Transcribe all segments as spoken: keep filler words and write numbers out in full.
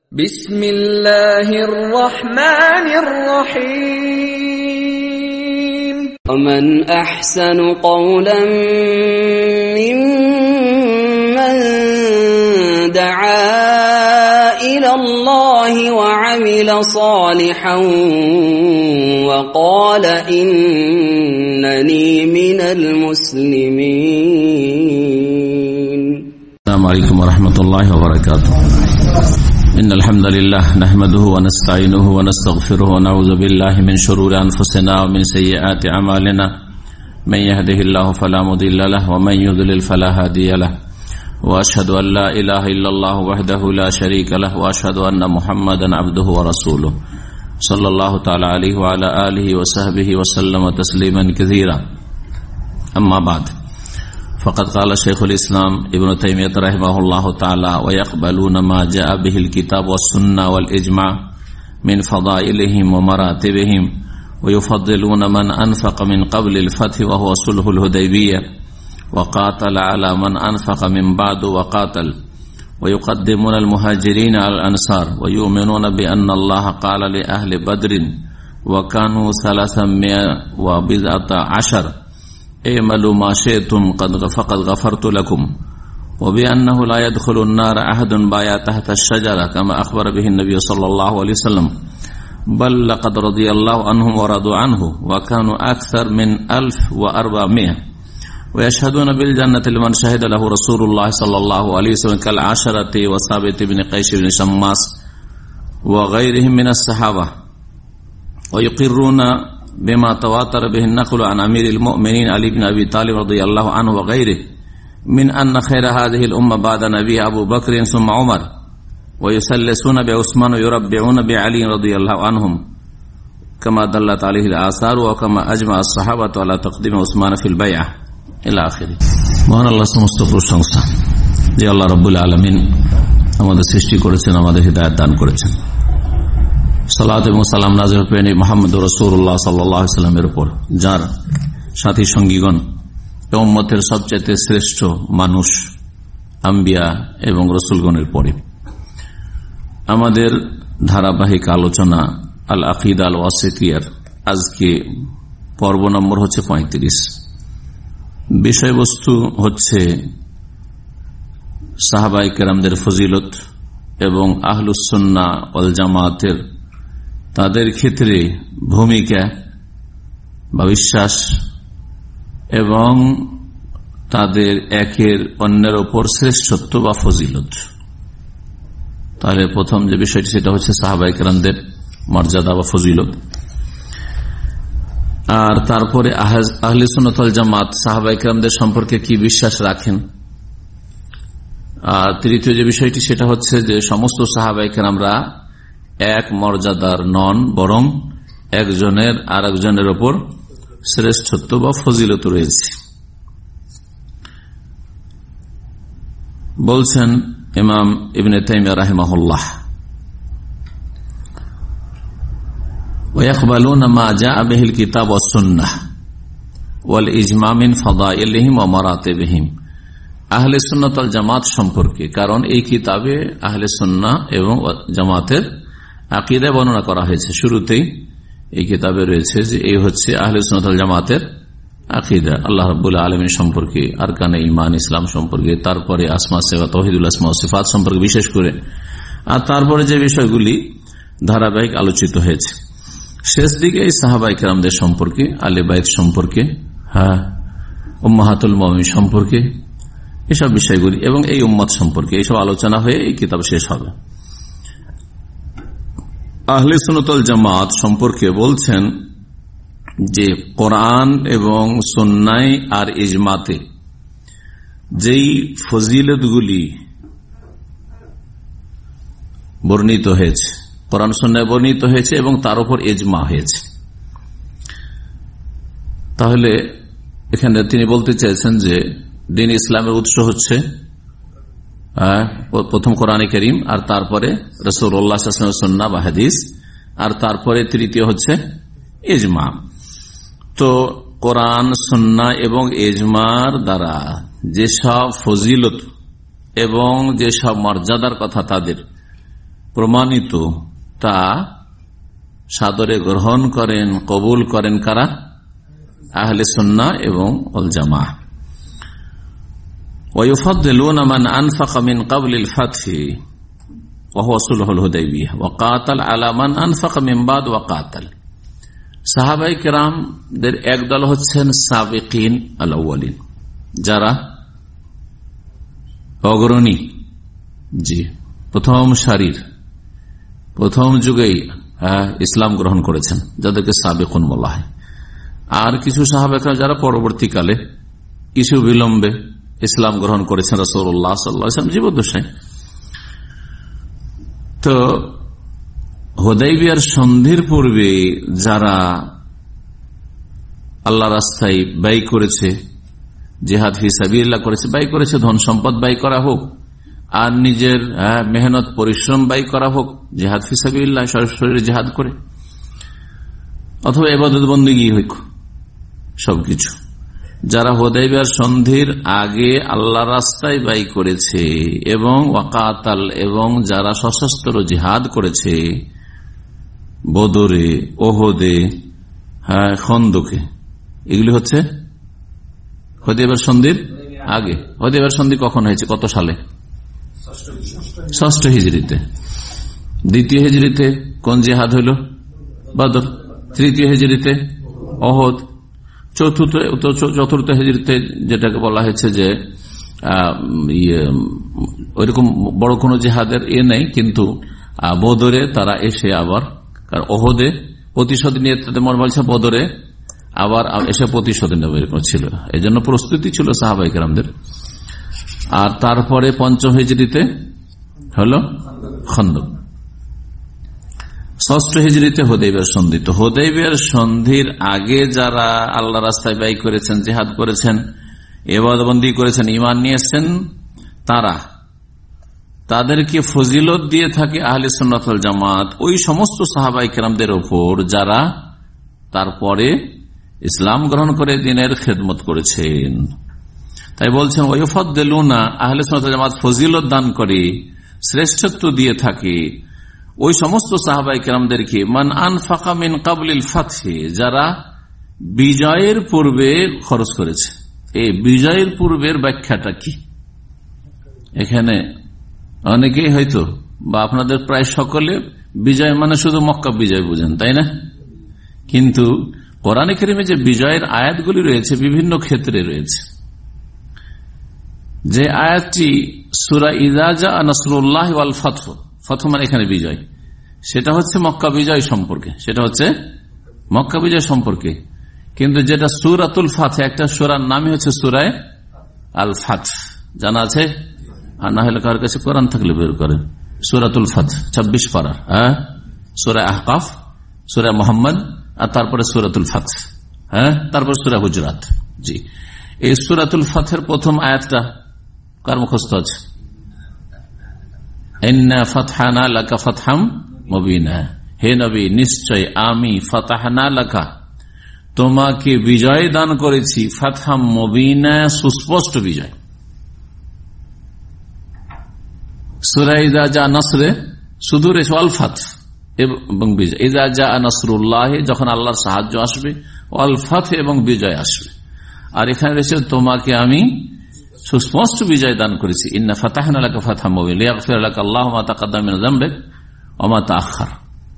বিসমিল্লাহির রহমানির রহিম। ومن أحسن قولا ممن دعا إلى الله وعمل صالحا وقال إنني من المسلمين. السلام عليكم ورحمة الله وبركاته. إن الحمد لله نحمده ونستعينه ونستغفره ونعوذ بالله من شرور أنفسنا ومن سيئات أعمالنا من يهده الله فلا مضل له ومن يضلل فلا هادي له وأشهد أن لا إله إلا الله وحده لا شريك له وأشهد أن محمدا عبده ورسوله صلى الله تعالى عليه وعلى آله وصحبه وسلم تسليما كثيرا. أما بعد فقد قال شيخ الإسلام ابن تيمية رحمه الله تعالى ويقبلون ما جاء به الكتاب والسنة والإجماع من فضائلهم ومراتبهم ويفضلون من أنفق من قبل الفتح وهو صلح الحديبية وقاتل على من أنفق من بعد وقاتل ويقدمون المهاجرين على الأنصار ويؤمنون بأن الله قال لأهل بدر وكانوا ثلاثمائة وبضعة عشر اعملوا ما شئتم فقد غفرت لكم وبأنه لا يدخل النار أحد بايع تحت الشجرة كما أخبر به النبي صلى الله عليه وسلم بل لقد رضي الله عنهم ورضوا عنه وكانوا أكثر من ألف وأربعمائة ويشهدون بالجنة لمن شهد له رسول الله صلى الله عليه وسلم كالعشرة وثابت بن قيس بن شماس وغيرهم من الصحابة ويقرون بما تواتر به النقل عن أمير المؤمنين علي بن أبي طالب رضي الله عنه وغيره من أن خير هذه الأمة بعد نبي أبو بكر ثم عمر ويسلسون بعثمان ويربعون بعلي رضي الله عنهم كما دلت عليه الآثار وكما أجمع الصحابة على تقديم عثمان في البيعة إلى آخره. মহান আল্লাহ সমস্ত প্রশংসা যে আল্লাহ রাব্বুল আলামিন আমাদের সৃষ্টি করেছেন, আমাদের হিদায়াত দান করেছেন। সালাত এবং সালাম নাযিল করেন মুহাম্মদুর রাসূলুল্লাহ সাল্লাল্লাহু আলাইহি ওয়াসাল্লামের উপর, যার সাথী সঙ্গীগণ এবং উম্মতের সবচেয়ে শ্রেষ্ঠ মানুষ আম্বিয়া এবং রাসূলগণের পরে। আমাদের ধারাবাহিক আলোচনা আল আকিদা আল ওয়াসিতিয়ার আজকে পর্ব নম্বর হচ্ছে পঁয়ত্রিশ। বিষয়বস্তু হচ্ছে সাহাবায়ে কেরামদের ফজিলত এবং আহলুস সুন্নাহ ওয়াল জামাতের তাদের ক্ষেত্রে ভূমিকা বা বিশ্বাস এবং তাদের একের অন্যের ওপর শ্রেষ্ঠত্ব বা ফজিলত। তাহলে প্রথম যে বিষয়টি সেটা হচ্ছে সাহাবায়ে কেরামদের মর্যাদা বা ফজিলত, আর তারপরে আহলে সুন্নাত ওয়াল জামাত সাহাবায়ে কেরামদের সম্পর্কে কি বিশ্বাস রাখেন। আর তৃতীয় যে বিষয়টি সেটা হচ্ছে যে সমস্ত সাহাবায়ে কেরামরা এক মর্যাদার নন, বরং একজনের আর একজনের ওপর শ্রেষ্ঠত্ব বা ফজিলত রয়েছে। বলছেন ইমাম ইবনে তাইমিয়া রাহিমাহুল্লাহ, ওয়ায়াকবালুনা মা জাআ বিহিল কিতাব ওয়াস সুন্নাহ ওয়াল ইজমা মিন ফাদাইলিহিম ওয়া মারাতিবিহিম। আহলে সুন্নাত ওয়াল জামাত সম্পর্কে, কারণ এই কিতাবে আহলে সুন্নাহ এবং জামাতের আকীদা বর্ণনা করা হয়েছে। শুরুতেই এই কিতাবে রয়েছে যে এই হচ্ছে আহলে সুন্নাত ওয়াল জামাতের আকীদা, আল্লাহ রাব্বুল আলামিন সম্পর্কে, আরকানে ঈমান ইসলাম সম্পর্কে, তারপরে আসমা সিফাত তাওহীদুল আসমা ওয়া সিফাত সম্পর্কে বিশেষ করে, আর তারপরে যে বিষয়গুলি ধারাবাহিক আলোচিত হয়েছে। শেষ দিকে এই সাহাবায়ে কেরামদের সম্পর্কে, আহলে বাইত সম্পর্কে, হ্যাঁ উম্মাহাতুল মুমিনিন সম্পর্কে, এসব বিষয়গুলি এবং এই উম্মত সম্পর্কে এইসব আলোচনা হয়ে এই কিতাব শেষ হবে। আহলে সুন্নাত ওয়াল জামাত সম্পর্কে বলছেন যে কোরআন এবং সুন্নাহ আর ইজমাতে যেই ফজিলতগুলি বর্ণিত হয়েছে, কোরআন সুন্নাহ বর্ণিত হয়েছে এবং তার উপর ইজমা হয়েছে। তাহলে এখানে তিনি বলতে চাইছেন যে দিন ইসলামের উৎস হচ্ছে প্রথম কোরআন কারীম, আর তারপরে রাসূলুল্লাহ সাল্লাল্লাহু আলাইহি ওয়াসাল্লামের সুন্নাহ বা হাদিস, আর তারপরে তৃতীয় হচ্ছে ইজমা। তো কোরআন সুন্নাহ এবং ইজমার দ্বারা যেসব ফজিলত এবং যেসব মর্যাদার কথা তাদের প্রমাণিত তা সাদরে গ্রহণ করেন, কবুল করেন কারা? আহলে সুন্নাহ এবং ওয়াল জামাআহ। ওয়ায়ুফাদ্দিলুনা মান আনফাকা মিন ক্বাবলিল ফাতহি ওয়া হুয়া সুলহুল হুদাইবিয়াহ ওয়া কাতাল আলা মান আনফাকা মিন বাদ ওয়া কাতাল। সাহাবায়ে কেরামদের একদল হচ্ছেন সাবিকিন আল আউয়ালিন, যারা অগ্রণী, জি প্রথম সারির, প্রথম যুগেই ইসলাম গ্রহণ করেছেন, যাদেরকে সাবিকুন বলা হয়। আর কিছু সাহাবা কেরাম যারা পরবর্তীকালে কিছু বিলম্বে ইসলাম গ্রহণ করেছেন রাসূলুল্লাহ সাল্লাল্লাহু আলাইহি ওয়াসাল্লাম জীবদ্দশায়। তো হুদাইবিয়ার সন্ধির পূর্বে যারা আল্লাহ রাস্তায় ব্যয় করেছে, জিহাদ ফি সাবিলিল্লাহ করেছে, ব্যয় করেছে, ধন সম্পদ ব্যয় করা হোক আর নিজের মেহনত পরিশ্রম ব্যয় করা হোক, জিহাদ ফি সাবিলিল্লাহ শরীরে জিহাদ করে, অথবা ইবাদত বন্দেগী হোক, সবকিছু যারা হুদাইবিয়ার সন্ধির আগে আল্লাহ রাস্তায় ব্যয় করেছে এবং ওয়াকাতাল এবং যারা সশস্ত্র জিহাদ করেছে বদরে, ওহদে, হ্যাঁ খন্দকে, এগুলি হচ্ছে হুদাইবিয়ার সন্ধির আগে। হুদাইবিয়ার সন্ধি কখন হয়েছে, কত সালে? ষষ্ঠ হিজরিতে। দ্বিতীয় হিজরিতে কোন জিহাদ হইল? বদর। তৃতীয় হিজরিতে ওহদ। চতুর্থ চতুর্থ হিজরিতে যেটাকে বলা হয়েছে যে ওইরকম বড় কোন জিহাদের এ নেই, কিন্তু বদরে তারা এসে আবার ওহদে প্রতিশোধ নিয়ে তাদের মন বলছে, বদরে আবার এসে প্রতিশোধ নেবে এরকম ছিল, এই জন্য প্রস্তুতি ছিল সাহাবায়ে কেরামদের। আর তারপরে পঞ্চম হিজরিতে হলো খন্দক। ষষ্ঠ হিজরিতে হুদাইবিয়ার সন্ধি। তো হুদাইবিয়ার সন্ধির আগে যারা আল্লাহ রাস্তায় ব্যয় করেছেন, জিহাদ করেছেন, ইবাদতবন্দি করেছেন, ঈমান নিয়েছেন, তারা তাদেরকে ফজিলত দিয়ে থাকে আহলে সুন্নাত ওয়াল জামাত ওই সমস্ত সাহাবায়ে কেরামদের উপর যারা তারপরে ইসলাম গ্রহণ করে দ্বীনের খেদমত করেছেন। তাই বলছেন ওয়ায়ুফাদ্দিলুনা, আহলে সুন্নাত ওয়াল জামাত ফজিলত দান করে, শ্রেষ্ঠত্ব দিয়ে থাকে ওই সমস্ত সাহাবায়ে কেরামদেরকে মান আনফাকা মিন ক্বাবলিল ফাতহি, যারা বিজয়ের পূর্বে খরচ করেছে। এই বিজয়ের পূর্বের ব্যাখ্যাটা কি? এখানে অনেকেই হয়তো বা আপনাদের প্রায় সকলে বিজয় মানে শুধু মক্কা বিজয় বুঝেন, তাই না? কিন্তু কোরআনে কারিমে যে বিজয়ের আয়াতগুলি রয়েছে বিভিন্ন ক্ষেত্রে রয়েছে। যে আয়াতটি সূরা ইযা জা নাসরুল্লাহ ওয়াল ফাতহ, ফাতহ মানে এখানে বিজয়, সেটা হচ্ছে মক্কা বিজয় সম্পর্কে, সেটা হচ্ছে মক্কা বিজয় সম্পর্কে। কিন্তু যেটা সূরাতুল ফাতহ, একটা সূরার নামই হচ্ছে সূরা আল ফাতহ, জানা আছে? আর না হলে কার কাছে কোরআন থাকলে বের করেন। সূরাতুল ফাতহ ছাব্বিশ পারা, হ্যাঁ, সূরা আহকাফ, সূরা মুহাম্মদ, আর তারপরে সূরাতুল ফাতহ, হ্যাঁ, তারপর সূরা হুজরাত। জি, এই সূরাতুল ফাতহের প্রথম আয়াতটা কার মুখস্থ আছে? ইন্না ফাতহানা লাকা ফাতহাম মুবিনা, হে নবী নিশ্চয় আমি ফাতাহনা লাকা, তোমাকে বিজয় দান করেছি, ফাতহাম মুবিনা, সুস্পষ্ট বিজয়। সূরা ইযা জা নাসরে শুধু রয়েছে আল ফাতহ এবং বিজয়। ইযা জা নাসরুল্লাহ, যখন আল্লাহর সাহায্য আসবে, আল ফাতহ এবং বিজয় আসবে। আর এখানে রয়েছে তোমাকে আমি সুস্পষ্ট বিজয় দান করেছি। ইন্না ফাতাহনা লাকা ফাতহাম মুবিনা লিয়াগফিরা লাকা আল্লাহু মা তাকাদ্দামা মিন যামবিক ওয়া মা তাআখার।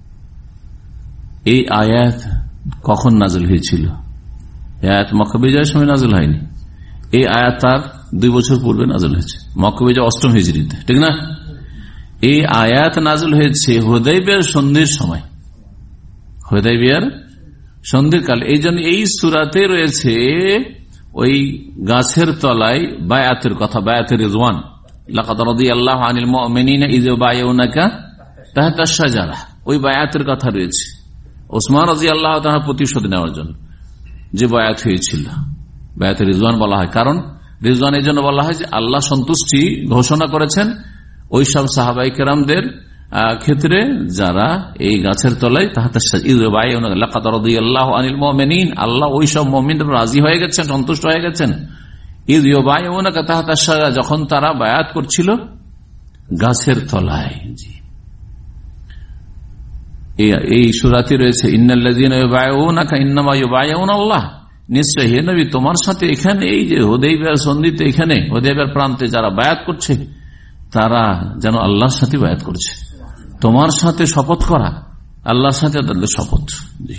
এই আয়াত কখন নাযিল হয়েছিল? এই আয়াত মক্কা বিজয়ের সময় নাযিল হয়নি। এই আয়াত তার দুই বছর পূর্বে নাযিল হয়েছে, মক্কা বিজয় অষ্টম হিজরিতে, ঠিক না? এই আয়াত নাযিল হয়েছে হুদাইবিয়ার সন্ধির সময়, হুদাইবিয়ার সন্ধির কালে। এই জন্য এই সূরাতে রয়েছে ওই গাছের তলায় বায়াতের কথা, বায়াতের রিজওয়ান, লাকাদ রাদিয়াল্লাহু আনিল মুমিনিনা ইয বায়াউনাকা তাহতা আশ-শাজারা, ওই বায়াতের কথা রয়েছে। ওসমান রাদিয়াল্লাহু তাআলা প্রতিশোধ নেওয়ার জন্য যে বায়াত হয়েছিল, বায়াতের রিজওয়ান বলা হয়। কারণ রিজওয়ান এই জন্য বলা হয় যে আল্লাহ সন্তুষ্টি ঘোষণা করেছেন ওই সব সাহাবায়ে কেরামদের ক্ষেত্রে যারা এই গাছের তলায় তাহতা ইয বায়াউনাকা লাকাদ রাদিয়াল্লাহু আনিল মুমিনিন, আল্লাহ ওই সব মুমিনদের রাজি হয়ে গেছেন, সন্তুষ্ট হয়ে গেছেন। ইয বায়াউনাকা তাহতা আশ-শাজারা, যখন তারা বায়াত করছিল গাছের তলায়। জি, এই সূরাতে রয়েছে ইন্নাল্লাযীনা ইউবাইউনাকা ইন্নামা ইউবাইউনা আল্লাহ, নিশ্চয় হে নবী তোমার সাথে এখানে এই যে হুদাইবিয়ার সন্ধিতে এখানে হুদাইবিয়ার প্রান্তে যারা বায়াত করছে তারা যেন আল্লাহর সাথে বায়াত করছে। তোমার সাথে শপথ করা আল্লাহর সাথে তাদের শপথ। জি,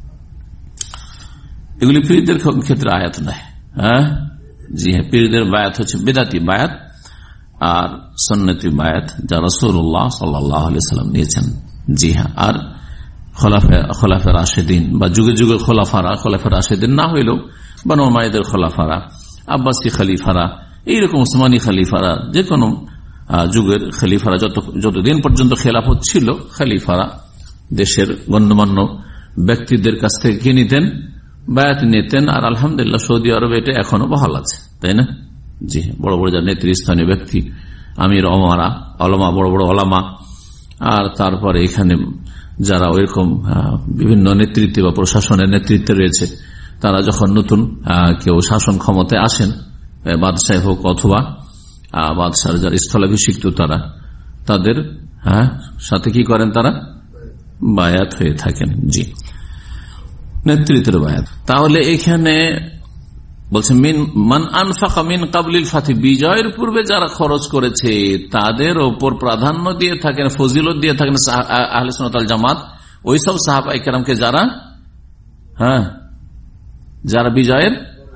এগুলি পীরদের ক্ষেত্রে আয়াত নয়। হ্যাঁ জি হ্যাঁ, পীরদের বায়াত হচ্ছে বিদাতি বায়াত আর সুন্নতি বায়াত যা রাসূলুল্লাহ সাল্লাল্লাহু আলাইহি ওয়াসাল্লাম নিয়েছেন। জি হ্যাঁ, আর খোলাফা খোলাফা রাশেদিন বা যুগে যুগে খোলাফারা খোলাফা রাশেদিন না হইলেও বনু উমাইয়াদের খোলাফারা, আব্বাসী খলিফারা, এইরকম উসমানী খলিফারা, যে কোনো যুগের খলিফারা যত যতদিন পর্যন্ত খেলাফত ছিল খলিফারা দেশের গণ্যমান্য ব্যক্তিদের কাছ থেকে কি নিতেন? বায়াত নিতেন। আর আলহামদুলিল্লাহ সৌদি আরবে এটা এখনো বহাল আছে, তাই না? জি, বড় বড় যারা নেতৃস্থানীয় ব্যক্তি, আমির ওমারা, ওলামা, বড় বড় ওলামা, আর তারপরে এখানে যারা ওইরকম বিভিন্ন নেতৃত্বে বা প্রশাসনের নেতৃত্বে রয়েছে, তারা যখন নতুন কেউ শাসন ক্ষমতায় আসেন, বাদশাহ হোক অথবা বাদশাহ যারা স্থলাভিষিক্ত, তারা তাদের হ্যাঁ সাথে কি করেন? তারা বায়াত হয়ে থাকেন। জি, নেতৃত্বের বায়াত। তাহলে এখানে বলছে মিন মান আনফাকা মিন কাবলিল ফাতি, বিজয়ের পূর্বে যারা খরচ করেছে তাদের ওপর প্রাধান্য দিয়ে থাকেন, ফজিলত দিয়ে থাকেন আহলে সুন্নাত ওয়াল জামাত ওই সব সাহাবায়ে কেরামকে যারা হ্যাঁ যারা বিজয়ের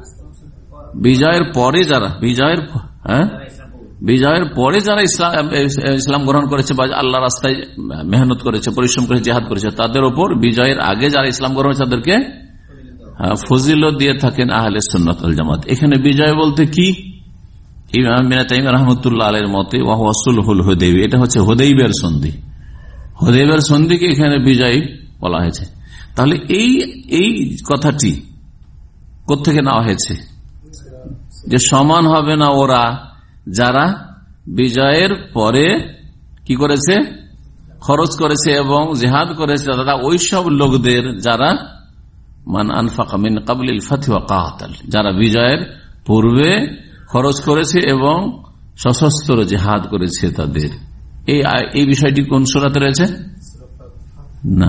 বিজয়ের পরে যারা বিজয়ের হ্যাঁ বিজয়ের পরে যারা ইসলাম ইসলাম গ্রহণ করেছে বা আল্লাহ রাস্তায় মেহনত করেছে, পরিশ্রম করেছে, জিহাদ করেছে, তাদের ওপর বিজয়ের আগে যারা ইসলাম গ্রহণ করেছে তাদেরকে ফজিলত দিয়ে থাকেন আহলে সুন্নাত ওয়াল জামাত। এখানে বিজয় বলতে কি? ইমাম ইবনে তাইমিয়া রাহমাতুল্লাহ আলাইহির মতে ওয়া হুয়া সুলহুল হুদাইবিয়া, এটা হচ্ছে হুদাইবিয়ার সন্ধি। হুদাইবিয়ার সন্ধিকে এখানে বিজয় বলা হয়েছে। তাহলে এই এই কথাটি কোত্থেকে নেওয়া হয়েছে? যে সমান হবে না ওরা যারা বিজয়ের পরে কি করেছে? খরচ করেছে এবং জিহাদ করেছে, তারা ওই সব লোকদের যারা মান আনফাকা মিন কাবলিল ফাতি ওয়া কাতাল, যারা বিজয়ের পূর্বে খরচ করেছে এবং সশস্ত্র জিহাদ করেছে তাদের। এই এই বিষয়টি কোন সূরাতে রয়েছে? না,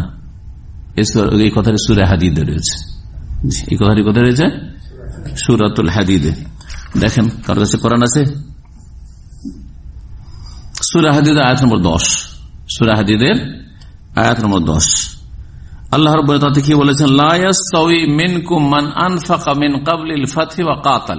এই কথাটি সূরা হাদীদে রয়েছে। এই কথাটি কোথায় রয়েছে? সূরাতুল হাদীদে। দেখেন কার কাছে কোরআন আছে? সূরা হাদীদের আয়াত নম্বর দশ। সূরা হাদীদের আয়াত নম্বর দশ। আল্লাহ রাব্বুল ইজ্জত কি বলেছেন? লা ইয়াসতাউই মিনকুম মান আনফাকা মিন ক্বাবলিল ফাতি ওয়া কাতাল,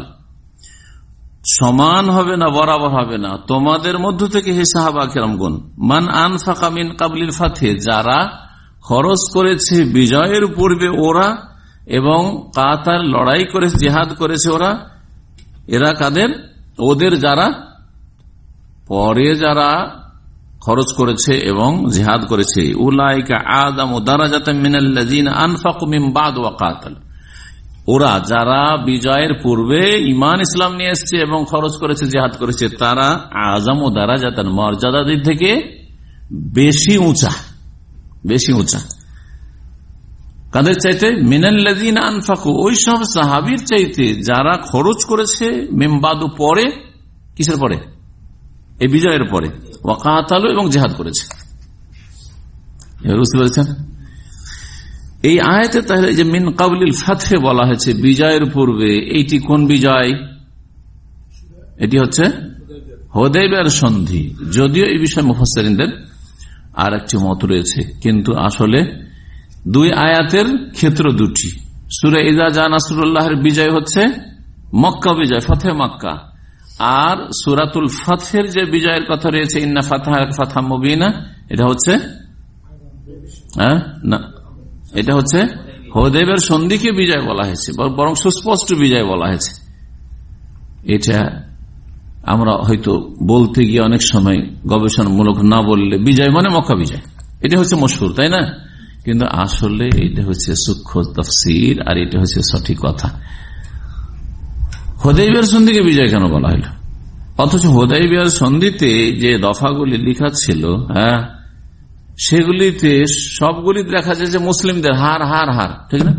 সমান হবে না, বরাবর হবে না তোমাদের মধ্য থেকে হে সাহাবা কেরামগণ, মান আনফাকা মিন ক্বাবলিল ফাতি, যারা খরচ করেছে বিজয়ের পূর্বে ওরা এবং কাতাল লড়াই করেছে, জিহাদ করেছে ওরা। এরা কাদের? ওদের যারা পরে যারা খরচ করেছে এবং জিহাদ করেছে। উলাইকা আযামু দারাজাতাম মিনাল্লাযিনা আনফাকু মিন বাদ ওয়া কাতাল, ওরা যারা বিজয়ের পূর্বে ঈমান ইসলাম নিয়ে এসেছে এবং খরচ করেছে, জিহাদ করেছে, তারা আযামু দারাজাতান, মর্যাদার দিক থেকে বেশি উঁচা, বেশি উঁচা। কাদের চাইতে? মিনাল্লাযিনা আনফাকু, ওই সব সাহাবীর চাইতে যারা খরচ করেছে মিন বাদু, পরে। কিসের পরে? এই বিজয়ের পরে। ওয়া কাতালু, এবং জিহাদ করেছে। বুঝতে পেরেছেন? এই আয়াতে তাহলে যে মিন কাবলিল ফাতহে বলা হয়েছে বিজয়ের পূর্বে, এইটি কোন বিজয়? এটি হচ্ছে হুদাইবিয়ার সন্ধি। যদিও এই বিষয়ে মুফাসসিরিনদের আর একটি মত রয়েছে, কিন্তু আসলে দুই আয়াতের ক্ষেত্র দুটি। সূরা ইযা জা নাসরুল্লাহর বিজয় হচ্ছে মক্কা বিজয়, ফাতহে মক্কা। আর সূরাতুল ফাতহের যে বিজয়ের কথা রয়েছে, ইন্না ফাতহানাকা ফাতহাম মুবিনা, এটা হচ্ছে হ্যাঁ না এটা হচ্ছে হুদাইবিয়ার সন্ধিকে বিজয় বলা হয়েছে, বরং সুস্পষ্ট বিজয় বলা হয়েছে। এটা আমরা হয়তো বলতে গিয়ে অনেক সময় গবেষণামূলক না বললে বিজয় মানে মক্কা বিজয়, এটা হচ্ছে মশহুর, তাই না? কিন্তু আসলে এটা হচ্ছে সূক্ষ্ম তাফসীর, আর এটা হচ্ছে সঠিক কথা। হুদাইবিয়ার সন্ধিকে বিজয় কেন বলা হলো? অথচ হুদাইবিয়ার সন্ধিতে যে দফাগুলি লেখা ছিল, হ্যাঁ, সেগুলিতে সবগুলি দেখা যায় যে মুসলিমদের হার হার হার, ঠিক না?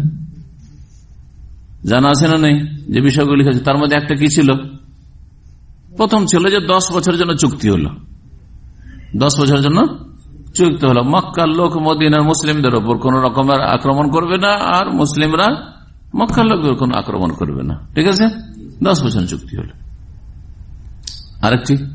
জানা আছে না নেই যে বিষয়গুলি লিখা আছে? তার মধ্যে একটা কি ছিল? প্রথম ছিল যে দশ বছরের জন্য চুক্তি হলো, দশ বছরের জন্য চুক্তি হলো মক্কার লোক মদিনার মুসলিমদের ওপর কোন রকমের আক্রমণ করবে না, আর মুসলিমরা মক্কার লোকের কোন আক্রমণ করবে না। ঠিক আছে, দশ বছর চুক্তি হলো। আরেকটি,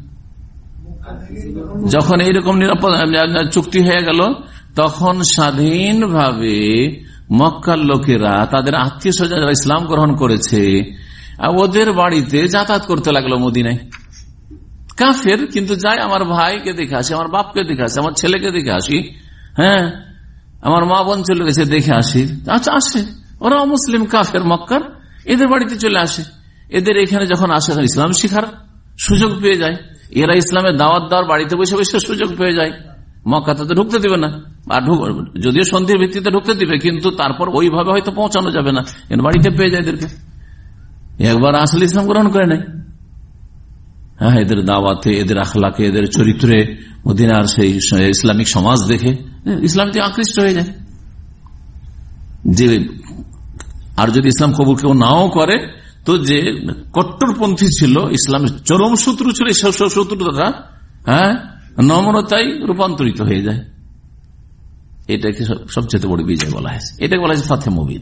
যখন এইরকম নিরাপদ চুক্তি হয়ে গেল, তখন স্বাধীনভাবে মক্কার লোকেরা তাদের আত্মীয় স্বজন যারা ইসলাম গ্রহণ করেছে ওদের বাড়িতে যাতায়াত করতে লাগলো। মদিনায় কাফের, কিন্তু যাই আমার ভাইকে দেখে আসি, আমার বাপকে দেখে আসি, আমার ছেলেকে দেখে আসি, হ্যাঁ আমার মা বোন চলে গেছে দেখে আসি। আচ্ছা আসে, ওরা মুসলিম কাফের মক্কার, এদের বাড়িতে চলে আসে। এদের এখানে যখন আসে ইসলাম শিখার সুযোগ পেয়ে যায়। এরা ইসলামের দাওয়াত দেওয়ার বাড়িতে বসে বসে সুযোগ পেয়ে যায়। মক্কাতে তো ঢুকতে দিবে না, আর যদিও সন্ধির ভিত্তিতে ঢুকতে দিবে, কিন্তু তারপর ওইভাবে হয়তো পৌঁছানো যাবে না, এর বাড়িতে পেয়ে যায় এদেরকে। একবার আসলে ইসলাম গ্রহণ করে নাই, হ্যাঁ এদের দাওয়াতে, এদের আখলাকে, এদের চরিত্রে, মদিনার সেই ইসলামিক সমাজ দেখে ইসলাম থেকে আকৃষ্ট হয়ে যায়। যে আর যদি ইসলাম কবুল কেউ নাও করে, তো যে কট্টরপন্থী ছিল, ইসলামের চরম শত্রু ছিল, সব শত্রুতা হ্যাঁ নম্রতাই রূপান্তরিত হয়ে যায়। এটাকে সবচেয়ে বড় বিজয় বলা হয়েছে, এটাকে বলা হয়েছে ফাতে মুবিন।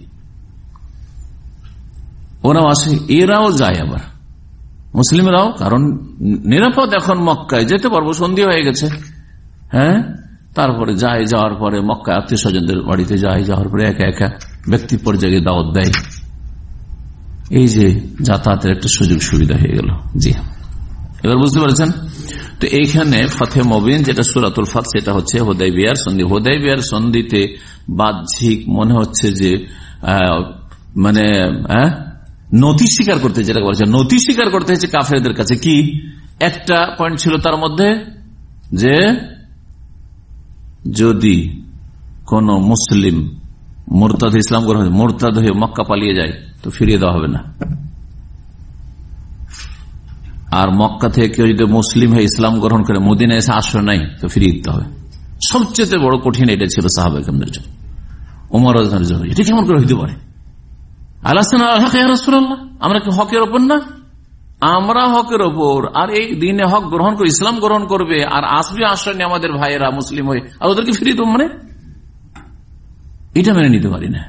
ওরাও আসে, এরাও যায় আবার মুসলিমরাও, কারণ নিরাপদ এখন মক্কায় যেতে পারবো, সন্ধি হয়ে গেছে। হ্যাঁ তারপরে যায়, যাওয়ার পরে মক্কায় আত্মীয় স্বজনদের বাড়িতে যায়, যাওয়ার পরে একা একা ব্যক্তি পর্যায়ে দাওয়াত দেয়। এই যে যাতায়াতের একটা সুযোগ সুবিধা হয়ে গেল। জি, এবার বুঝতে পারছেন? তো এইখানে ফাতে মুবিন যেটা সূরাতুল ফাত, সেটা হচ্ছে হুদাইবিয়ার সন্ধি। হুদাইবিয়ার সন্ধিতে বাহ্যিক মনে হচ্ছে যে মানে নথি স্বীকার করতে, যেটা বলছে নথি স্বীকার করতে হচ্ছে কাফেরদের কাছে। কি একটা পয়েন্ট ছিল তার মধ্যে, যে যদি কোন মুসলিম মুরতাদ ইসলাম গ্রহণ মুরতাদ হয়ে মক্কা পালিয়ে যায় তো ফিরিয়ে দেওয়া হবে না, আর মক্কা থেকে কেউ যদি মুসলিম হয়ে ইসলাম গ্রহণ করে মদিনা এসে আশ্রয় নাই তো ফিরিয়ে দিতে হবে। সবচেয়ে বড় কঠিন এটা ছিল সাহাবায়ে কেরামদের জন্য, ওমর রাদিয়াল্লাহু আনহু। এটা কেমন করে হইতে পারে? আমরা কি হকের ওপর না? আমরা হকের ওপর, আর এই দিনে হক গ্রহণ করে ইসলাম গ্রহণ করবে, আর আসবে আশ্রয় নিয়ে আমাদের ভাইয়েরা মুসলিম হয়ে, আর ওদেরকে ফিরিয়ে দেবো, মানে এটা মেনে নিতে পারি না।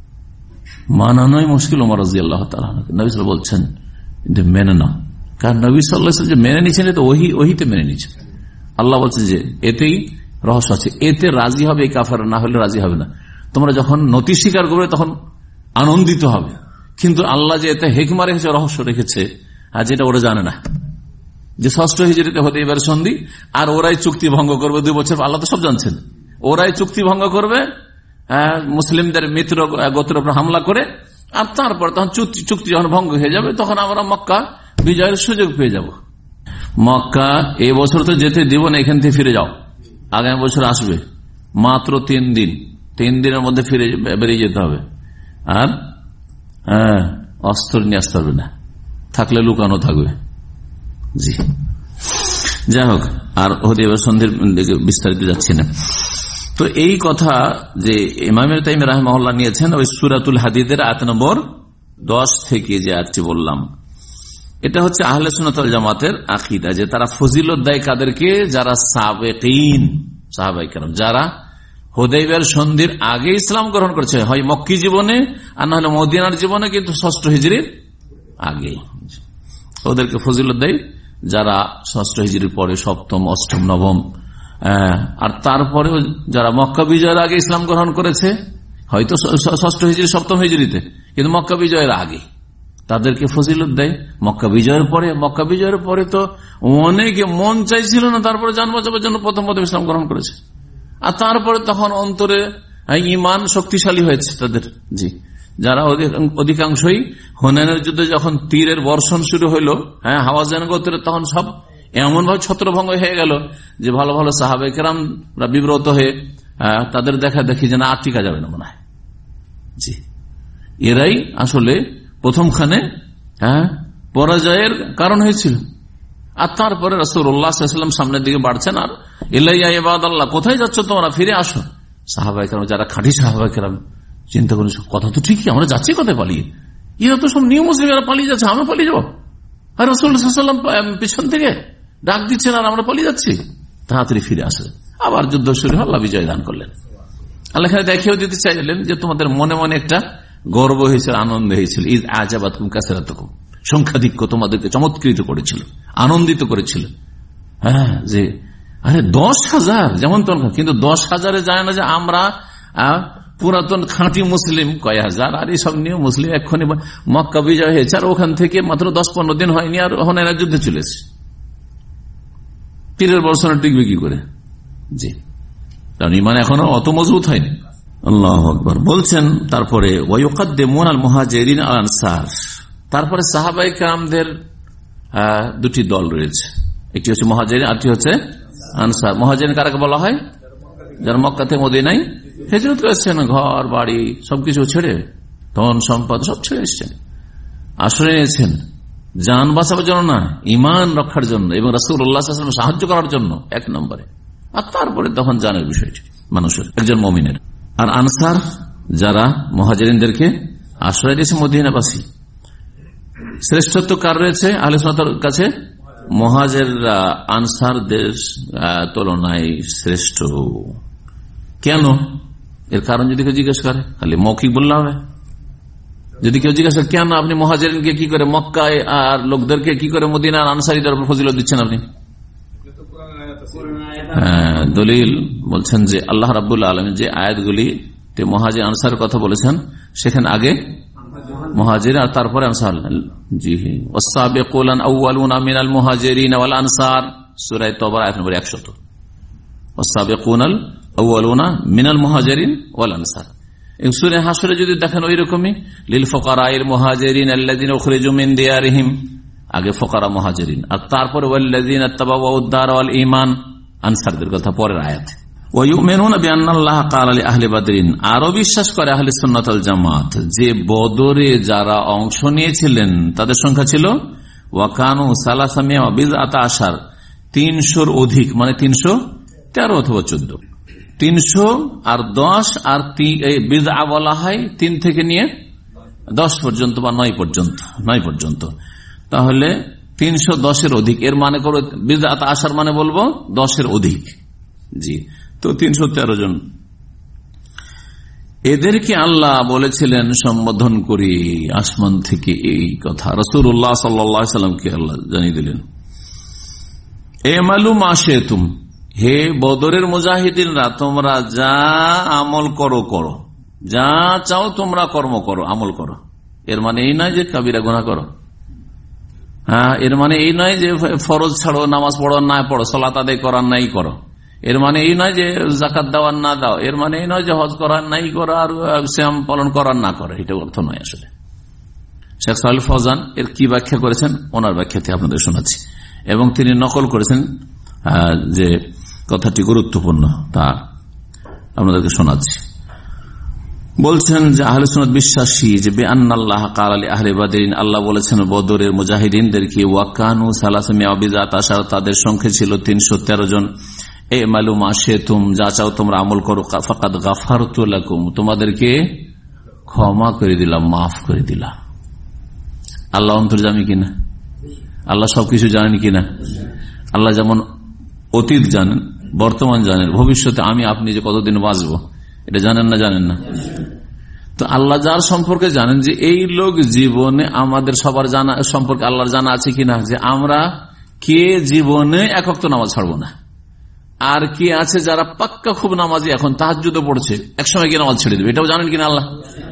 মানানোই মুশকিল। ওমর রাদিয়াল্লাহু তাআলা নবী সাল্লাল্লাহু বলছেন মেনে নাও, কারণ নবী সাল্লাল্লাহু আলাইহি ওয়াসাল্লাম যে মেনে নিচ্ছেন তো ওহি ওহিতে মেনে নিচ্ছেন। আল্লাহ বলছে যে এতেই রহস্য আছে, এতে রাজি হবে এই কাফেররা, না হলে রাজি হবে না। তোমরা যখন নতি স্বীকার করবে তখন আনন্দিত হবে, কিন্তু আল্লাহ যে এতে হিকমা রেখেছে, রহস্য রেখেছে, আর যেটা ওরা জানে না, যে ষষ্ঠ হিজরিতে হতে এবার সন্ধি, আর ওরাই চুক্তি ভঙ্গ করবে দুই বছর। আল্লাহ তো সব জানছেন, ওরাই চুক্তি ভঙ্গ করবে মুসলিমদের মিত্র গোত্রের উপর হামলা করে, আর তারপর তখন চুক্তি যখন ভঙ্গ হয়ে যাবে তখন আমরা মক্কা বিজয়ের সুযোগ পেয়ে যাব। মক্কা এই বছর তো যেতে দিব না, এখান থেকে ফিরে যাও, আগামী বছর আসবে। মাত্র তিন দিন, তিন দিনের মধ্যে ফিরে বেরিয়ে যেতে হবে, আর হ্যাঁ অস্ত্র নিয়ে আসতে হবে না, থাকলে লুকানো থাকবে। জি, যাই হোক, আর হুদাইবিয়া সন্ধির দিকে বিস্তারিত যাচ্ছি না। তো এই কথা যে ইমাম ইবনে তাইমিয়া রাহিমাহুল্লাহ নিয়েছেন ওই সূরাতুল হাদীদের আয়াত নম্বর দশ থেকে যে আয়াতটি বললাম, এটা হচ্ছে আহলে সুন্নাত ওয়াল জামাতের আকীদা, যে তারা ফজিলত দেয় কাদেরকে? যারা সাবেকিন সাহাবায়ে কেরাম, যারা হুদাইবিয়ার সন্ধির আগে ইসলাম গ্রহণ করেছে, হয় মক্কি জীবনে আর না হলে মদিনার জীবনে, কিন্তু ষষ্ঠ হিজরির আগে, ওদেরকে ফজিলত দেয়। যারা ষষ্ঠ হিজরির পরে সপ্তম, অষ্টম, নবম, আর তারপরেও যারা মক্কা বিজয়ের আগে ইসলাম গ্রহণ করেছে, হয়তো ষষ্ঠ হিজরি সপ্তম হিজরিতে, কিন্তু মক্কা বিজয়ের আগে, তাদেরকে ফজিলত দেয়। মক্কা বিজয়ের পরে, মক্কা বিজয়ের পরে তো অনেকে মন চাইছিল না, তারপরে জান বাঁচাবার জন্য প্রথম প্রথম ইসলাম গ্রহণ করেছে, আর তারপরে তখন অন্তরে ঈমান শক্তিশালী হয়েছে তাদের। জি, যারা অধিকাংশই হুনাইনের যুদ্ধে যখন তীরের বর্ষণ শুরু হইলো, হ্যাঁ হাওয়াযান গোত্রের, তখন সব এমন ভাবে ছত্রভঙ্গ হয়ে গেল যে ভালো ভালো সাহাবায়ে কেরামরা বিব্রত হয়ে তাদের দেখা দেখি যে না আর টিকা যাবে না মনে হয়। জি, এরাই আসলে প্রথমখানে হ্যাঁ পরাজয়ের কারণ হয়েছিল। আর তারপরে রাসূলুল্লাহ সাল্লাল্লাহু আলাইহি ওয়াসাল্লাম সামনের দিকে বাড়ছেন, আর ইলাইয়া ইবাদাল্লাহ, কোথায় যাচ্ছ তোমরা, ফিরে আসো। সাহাবায়ে কেরাম যারা খাঁটি সাহাবায়ে কেরাম চিন্তা করেন, কথা তো ঠিকই, আমরা যাচ্ছি কোথায় পালিয়ে, এরা তো সব নিউ মুসলিম, এরা পালিয়ে যাচ্ছে, আমরা পালিয়ে যাবো, আর রাসূলুল্লাহ সাল্লাল্লাহু আলাইহি ওয়াসাল্লাম পিছন থেকে ডাক দিচ্ছেন আর আমরা পালিয়ে যাচ্ছি। তাড়াতাড়ি ফিরে আসলেন। আবার যুদ্ধ শুরু, আল্লাহ বিজয় দান করলেন। আল্লাহ এখানে দেখিয়েও দিতে চাইলেন যে তোমাদের মনে মনে একটা গর্ব হয়েছিল, আনন্দ হয়েছিল। ঈদ আজাবাতকুম কাসরাতুকুম, সংখ্যাধিক্য তোমাদেরকে চমৎকৃত করেছিল, আনন্দিত করেছিল। হ্যাঁ, যে আরে দশ হাজার যেমন তখন, কিন্তু দশ হাজারে যায় না যে আমরা পুরাতন খাঁটি মুসলিম কয় হাজার, আর এইসব নিয়ে মুসলিম এক্ষুনি মক্কা বিজয় হয়েছে, আর ওখান থেকে মাত্র দশ পনেরো দিন হয়নি আর ওখানে এরা যুদ্ধে চলেছে। পীরের বর্ষণা টিকবে কি করে? জি, কারণ ইমান এখনো অত মজবুত হয়নি। আল্লাহু আকবার। বলছেন তারপরে ওয়ায়ুকাদ্দিমুন আল মুহাজিরিন আল আনসার, তারপরে সাহাবায়ে কেরামদের দুটি দল রয়েছে, একটি হচ্ছে মুহাজিরিন, আরটি হচ্ছে আনসার। মুহাজিরিন কারাকে বলা হয়? যারা মক্কা থেকে মদিনায় হিজরত করেছেন, ঘর বাড়ি সবকিছু ছেড়ে, ধন সম্পদ সব ছেড়ে এসছেন, আশ্রয় নিয়েছেন জান বাঁচাবার জন্য না, ইমান রক্ষার জন্য এবং রাসূলুল্লাহ সাল্লাল্লাহু আলাইহি ওয়াসাল্লাম সাহায্য করার জন্য এক নম্বরে। আর তারপরে তখন জানের বিষয়টি মানুষের, একজন মুমিনের। আর আনসার যারা মুহাজিরিনদেরকে আশ্রয় দিয়েছে মদিনাবাসী। শ্রেষ্ঠত্ব কার রয়েছে আহলে সুন্নাতের কাছে? মুহাজিররা আনসারদের তুলনায় শ্রেষ্ঠ। কেন? এর কারণ যদি কেউ জিজ্ঞেস করে, খালি মৌখিক বললে হবে? যদি কেউ জিজ্ঞাসা করে কেন আপনি মুহাজিরিনকে কি করে মক্কায় আর লোকদেরকে কি করে মদিনার আনসারীদের উপর ফজিলত দিচ্ছেন আপনি? দলিল বলছেন যে আল্লাহ রাব্বুল আলামিন যে আয়াতগুলি মুহাজির আনসারের কথা বলেছেন, সেখানে আগে মুহাজির আর তারপরে আনসার। জি, ওয়াস-সাবিকুনা আউয়ালুনা মিনাল মুহাজিরিন ওয়াল আনসার, সূরা তাওবা আয়াত নম্বর একশো। ওয়াস-সাবিকুনা আউয়ালুনা মিনাল মুহাজিরিন ওয়াল আনসার। এই সূরা হাশরে যদি দেখেন ওই রকমই, লিল ফুকারাইল মুহাজিরিন আল্লাযিনা উখরিজু মিন দিয়ারিহিম, আগে ফুকারা মুহাজিরিন, আর তারপরে ওয়াল্লাযিনা তাবাওয়াউদ দার ওয়াল ঈমান, আনসারদের কথা পরের আয়াত। ওয়ায়ুমিনুনা বিআন্নাল্লাহ ক্বালা লিআহলি বদরিন, আরো বিশ্বাস করে আহলে সুন্নাত ওয়াল জামাত যে বদরে যারা অংশ নিয়েছিলেন তাদের সংখ্যা ছিল ওয়া কানু সালাসামিয়া ওয়া বিজআতা আশার, তিনশোর অধিক, মানে তিনশো তেরো অথবা চোদ্দ। তিনশো আর দশ আর বিদআ বলা হয় তিন থেকে নিয়ে দশ পর্যন্ত বা নয় পর্যন্ত, নয় পর্যন্ত। তাহলে তিনশো দশের অধিক, এর মানে করো বিদআত আশার মানে বলবো দশের অধিক। জি, তো তিনশো তেরো জন। এদেরকে আল্লাহ বলেছিলেন সম্বোধন করি আসমান থেকে এই কথা, রাসূলুল্লাহ সাল্লাল্লাহু আলাইহি ওয়াসাল্লামকে আল্লাহ জানিয়ে দিলেন, এ মালুম আশিতুম, হে বদরের মুজাহিদিনরা, তোমরা যা আমল করো করো, যা চাও তোমরা কর্ম করো, আমল করো। এর মানে এই নয় যে কাবিরা গুনাহ করো, হ্যাঁ, এর মানে এই নয় যে ফরজ ছাড়ো, নামাজ পড়ো না পড়ো, সালাত আদায় করার নাই করো, এর মানে এই নয় যে যাকাত দেওয়ার না দাও, এর মানে এই নয় যে হজ করার নাই করা আর সিয়াম পালন করার না করে, এটা অর্থ নয় আসলে। শেখ সালেহ ফৌজান এর কি ব্যাখ্যা করেছেন ওনার ব্যাখ্যাতে আপনাদের শোনাচ্ছি, এবং তিনি নকল করেছেন যে কথাটি গুরুত্বপূর্ণ, তা আপনাদেরকে শোনাচ্ছি। বলছেন যে আহলে সুন্নাত বিশ্বাসী যে বিআন্নাল্লাহ ক্বালা লিআহলি বদরিন, আল্লাহ বলেছেন বদরের মুজাহিদিনদেরকে ওয়া কানু সালাসামিয়া ওয়া বিজআতা আশার, তাদের সংখ্যা ছিল তিনশো তেরো জন। এ মালুম আশিতুম, যা চাও তোমরা আমল করো, ফাকাদ গাফারতু লাকুম, তোমাদেরকে ক্ষমা করে দিলাম, মাফ করে দিলাম। আল্লাহ অন্তর্যামী কিনা? আল্লাহ সবকিছু জানেন কিনা? আল্লাহ যেমন অতীত জানেন, বর্তমান জানেন, ভবিষ্যতে আমি আপনি যে কতদিন বাঁচবো এটা জানেন না? জানেন না? তো আল্লাহ যার সম্পর্কে জানেন যে এই লোক জীবনে, আমাদের সবার জানা সম্পর্কে আল্লাহর জানা আছে কিনা যে আমরা কে জীবনে এক ওয়াক্ত নামাজ ছাড়বো না, আর কি আছে যারা পাক্কা খুব নামাজি, এখন তাহাজ্জুদও পড়ছে, একসময় গিয়ে নামাজ ছেড়ে দেবে, এটাও জানেন কিনা আল্লাহ?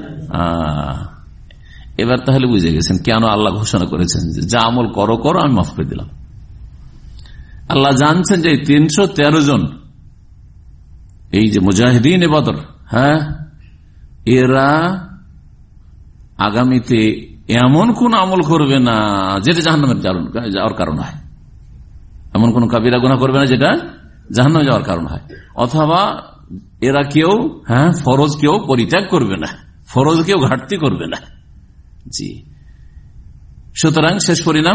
এবার তাহলে বুঝে গেছেন কেন আল্লাহ ঘোষণা করেছেন যে যা আমল করো করো, আমি মাফ করে দিলাম। আল্লাহ জানছেন যে তিনশো তেরো জন এই যে মুজাহিদিন বদর, হ্যাঁ, এরা আগামীতে এমন কোন আমল করবে না যেটা জাহান্নামে যাওয়ার কারণ হয়, এমন কোন কাবিরা গুনাহ করবে না যেটা জাহান্নামে যাওয়ার কারণ হয়, অথবা এরা কেউ, হ্যাঁ, ফরজ কেউ পরিত্যাগ করবে না, ফরজ কেউ ঘাটতি করবে না। জি, সুতরাং শেষ পরিণাম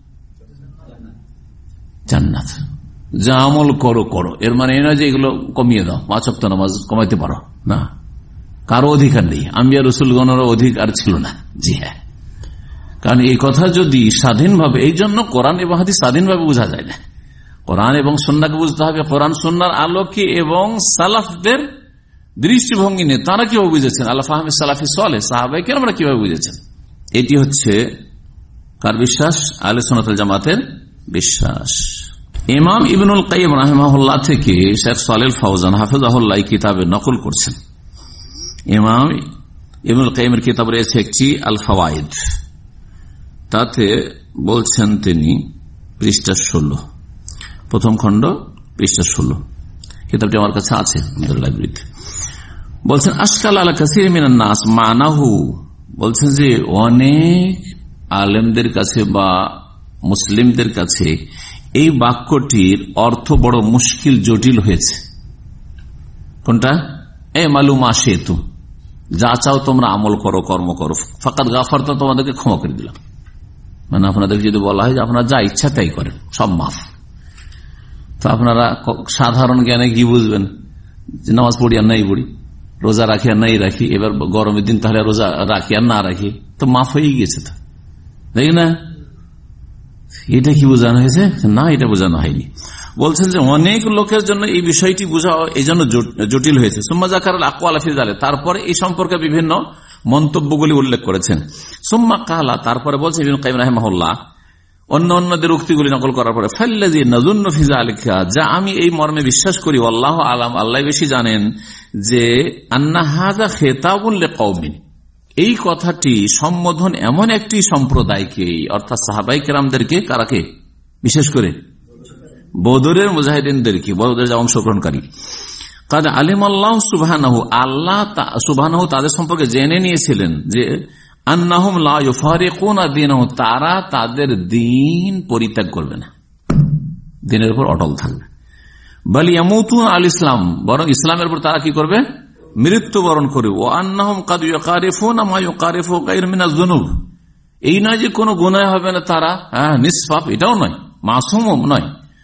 জান্নাত। যা আমল করো করো, এর মানে এই নয় যে এগুলো কমিয়ে দাও, পাঁচ ওয়াক্ত নামাজ কমাইতে পারো না, কারো অধিকার নেই, আম্বিয়া রাসূলগণেরও অধিকার ছিল না। জি হ্যাঁ, কারণ এই কথা যদি স্বাধীনভাবে, এই জন্য কোরআন এবং হাদিস স্বাধীনভাবে বোঝা যায় না। কোরআন এবং সুন্নাহকে বুঝতে হবে কোরআন সুন্নাহর আলোকে এবং সালাফদের দৃষ্টিভঙ্গি নিয়ে তারা কিভাবে বুঝেছেন, আল্লাহ ফাহমি সালাফি সালেহ সাহাবায়ে কেরামরা কিভাবে বুঝেছেন। এটি হচ্ছে কার বিশ্বাস? আহলে সুন্নাত ওয়াল জামাতের বিশ্বাস। ইমাম ইবনুল কাইয়িম রাহিমাহুল্লাহ থেকে শেখ সালেহ ফাওজান হাফিজাহুল্লাহ কিতাবে নকল করছেন। ইমাম ইবনুল কাইয়িমের কিতাব রয়েছে একটি আল ফাওয়াইদ, তাতে বলছেন তিনি পৃষ্ঠা ষোলো, প্রথম খণ্ড পৃষ্ঠা ষোলো, কিতাবটি আমার কাছে আছে আমাদের লাইব্রেরিতে। বলছেন আশকাল আলা কাসীর মিনান নাস মানাহু, বলছেন যে অনেক আলেমদের কাছে বা মুসলিমদের কাছে এই বাক্যটির অর্থ বড় মুশকিল জটিল হয়েছে। কোনটা? এ মালুমা সেতু, যা চাও তোমরা আমল করো, কর্ম করো, ফাকাত গাফারতা, তোমাদেরকে ক্ষমা করে দিলাম। মানে আপনাদের যদি বলা হয় যে আপনারা যা ইচ্ছা তাই করেন, সব মাফ, তো আপনারা সাধারণ জ্ঞানে কি বুঝবেন? যে নামাজ পড়ি আর নাই পড়ি, রোজা রাখি আর নাই রাখি, এবার গরমের দিন তাহলে রোজা রাখি আর না রাখি, তো মাফ হয়ে গিয়েছে। তো দেখি না, এটা কি বোঝানো হয়েছে? না, এটা বোঝানো হয়নি। বলছেন যে অনেক লোকের জন্য এই বিষয়টি বোঝা এই জন্য জটিল হয়েছে। সুম্মা যাকারাল আকওয়াল ফি যালিক, তারপরে এই সম্পর্কে বিভিন্ন মন্তব্যগুলি উল্লেখ করেছেন। সুম্মা কালা, তারপরে বলছে ইবনে কাইয়িম রাহিমাহুল্লাহ অন্য অন্যদের উক্তিগুলি নকল করার পরে, ফাল্লাযী নাযুন্নু ফি যালিকা, যা আমি এই মর্মে বিশ্বাস করি, আল্লাহু আলাম, আল্লাহ বেশি জানেন, যে আন্না হাযা খিতাবুন লিকওমিন, এই কথাটি সম্বোধন এমন একটি সম্প্রদায়কে, অর্থাৎ সাহাবায়ে কেরামদেরকে, কারাকে? বিশেষ করে বদরের মুজাহিদিনদেরকে, বদরের অংশগ্রহণকারী। কাদ আলিম আল্লাহ সুবহানাহু, আল্লাহ সুবহানাহু তাদের সম্পর্কে জেনে নিয়েছিলেন যে আন্নাহুম লা ইউফারিকুনা দীনাহু, তারা তাদের দ্বীন পরিত্যাগ করবে না, দ্বীনের উপর অটল থাকবে। বাল ইয়ামুতুনা আল ইসলাম, বরং ইসলামের উপর তারা কি করবে? মৃত্যুবরণ করবে। ও আন্নাহুম কাদ ইউকারিফুনা মা ইউকারিফু গায়র মিনাজ যুনুব, এই নয় যে কোনো গুনাহ হবে না তারা, হ্যাঁ নিষ্পাপ, এটাও নয়, মাসুম নয়।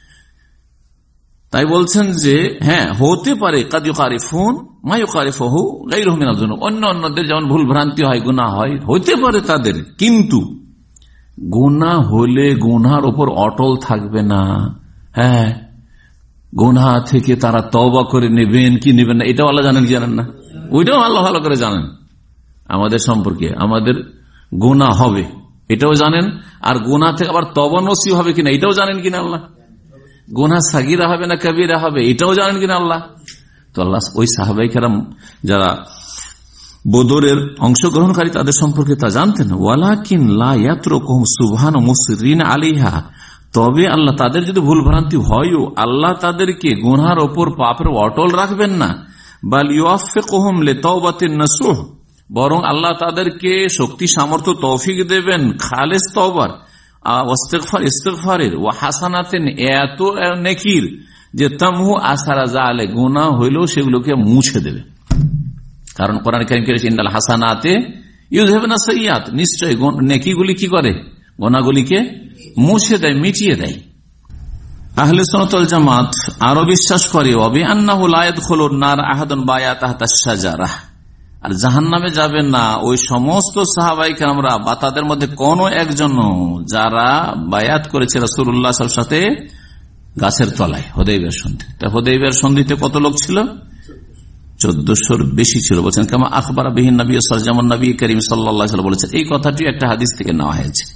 তাই বলছেন যে হ্যাঁ হতে পারে কাদ ইউকারিফুন মা ইউকারিফুহু গায়রুহু মিনাজ যুনুব, অন্য অন্যদের যেমন ভুল ভ্রান্তি হয়, গুনাহ হয়, হতে পারে তাদের, কিন্তু গুনাহ হলে গুনার উপর অটল থাকবে না। হ্যাঁ, গুনাহ থেকে তারা তওবা করে নেবেন কি নেবেন না, এটাও আল্লাহ জানেন কি জানেন না? ওইটাও আল্লাহ ভালো করে জানেন। আমাদের সম্পর্কে আমাদের গুনাহ হবে এটাও জানেন, আর গুনাহ থেকে আবার তওবা নসিব হবে কিনা এটাও জানেন কিনা আল্লাহ। গুনাহ সাগীরা হবে না কবীরা হবে এটাও জানেন কিনা আল্লাহ। তো আল্লাহ ওই সাহাবায়ে কেরাম যারা বদরের অংশগ্রহণকারী তাদের সম্পর্কে তা জানতেন। ওয়ালাকিন লা ইয়াতরুকুহুম সুবহানাহু মুসরিন আলাইহা, তবে আল্লাহ তাদের যদি ভুল ভ্রান্তি হয়ও আল্লাহ তাদেরকে গুনার ওপর পাপের অটল রাখবেন না। বাল ইউআফিকুহুম লিতাওবাতিন নাসুহ, বরং আল্লাহ তাদেরকে শক্তি সামর্থ্য তৌফিক দেবেন খালেস তওবার, ইস্তিগফার ইস্তিগফারের, ওয়া হাসানাতিন, এত নেকির যে তামহু আসারা জালে, গুনাহ হইলেও সেগুলোকে মুছে দেবে। কারণ কোরআন কারীমে বলেছে ইন্নাল হাসানাতে ইউযহিবুনা সাইয়্যাত, নিশ্চয় নেকিগুলি কি করে? গুনাহগুলিকে মুছে দেয়, মিটিয়ে দেয়। আহলে সুন্নাত ওয়াল জামাত আরো বিশ্বাস করে ওয়াবি আন্নাহু লা ইয়াদখুলুন নার আহাদুন বায়া তাহতা শাজারাহ, আর জাহান্নামে যাবেন না ওই সমস্ত সাহাবায়ে কেরামরা বা তাদের মধ্যে কোন একজন যারা বায়াত করেছে রাসূলুল্লাহ সাল্লাল্লাহু আলাইহি ওয়াসাল্লামের সাথে গাছের তলায় হুদায়বিয়ার সন্ধি। তা হুদায়বিয়ার সন্ধিতে কত লোক ছিল? চোদ্দশোর বেশি ছিল। বলছেন কামা আখবারা বিহিন নবী সাল্লাল্লাহু আলাইহি ওয়াসাল্লাম, যেমন নবী করিম সাল্লাল্লাহু আলাইহি ওয়াসাল্লাম বলেছেন। এই কথাটি একটা হাদিস থেকে নেওয়া হয়েছে।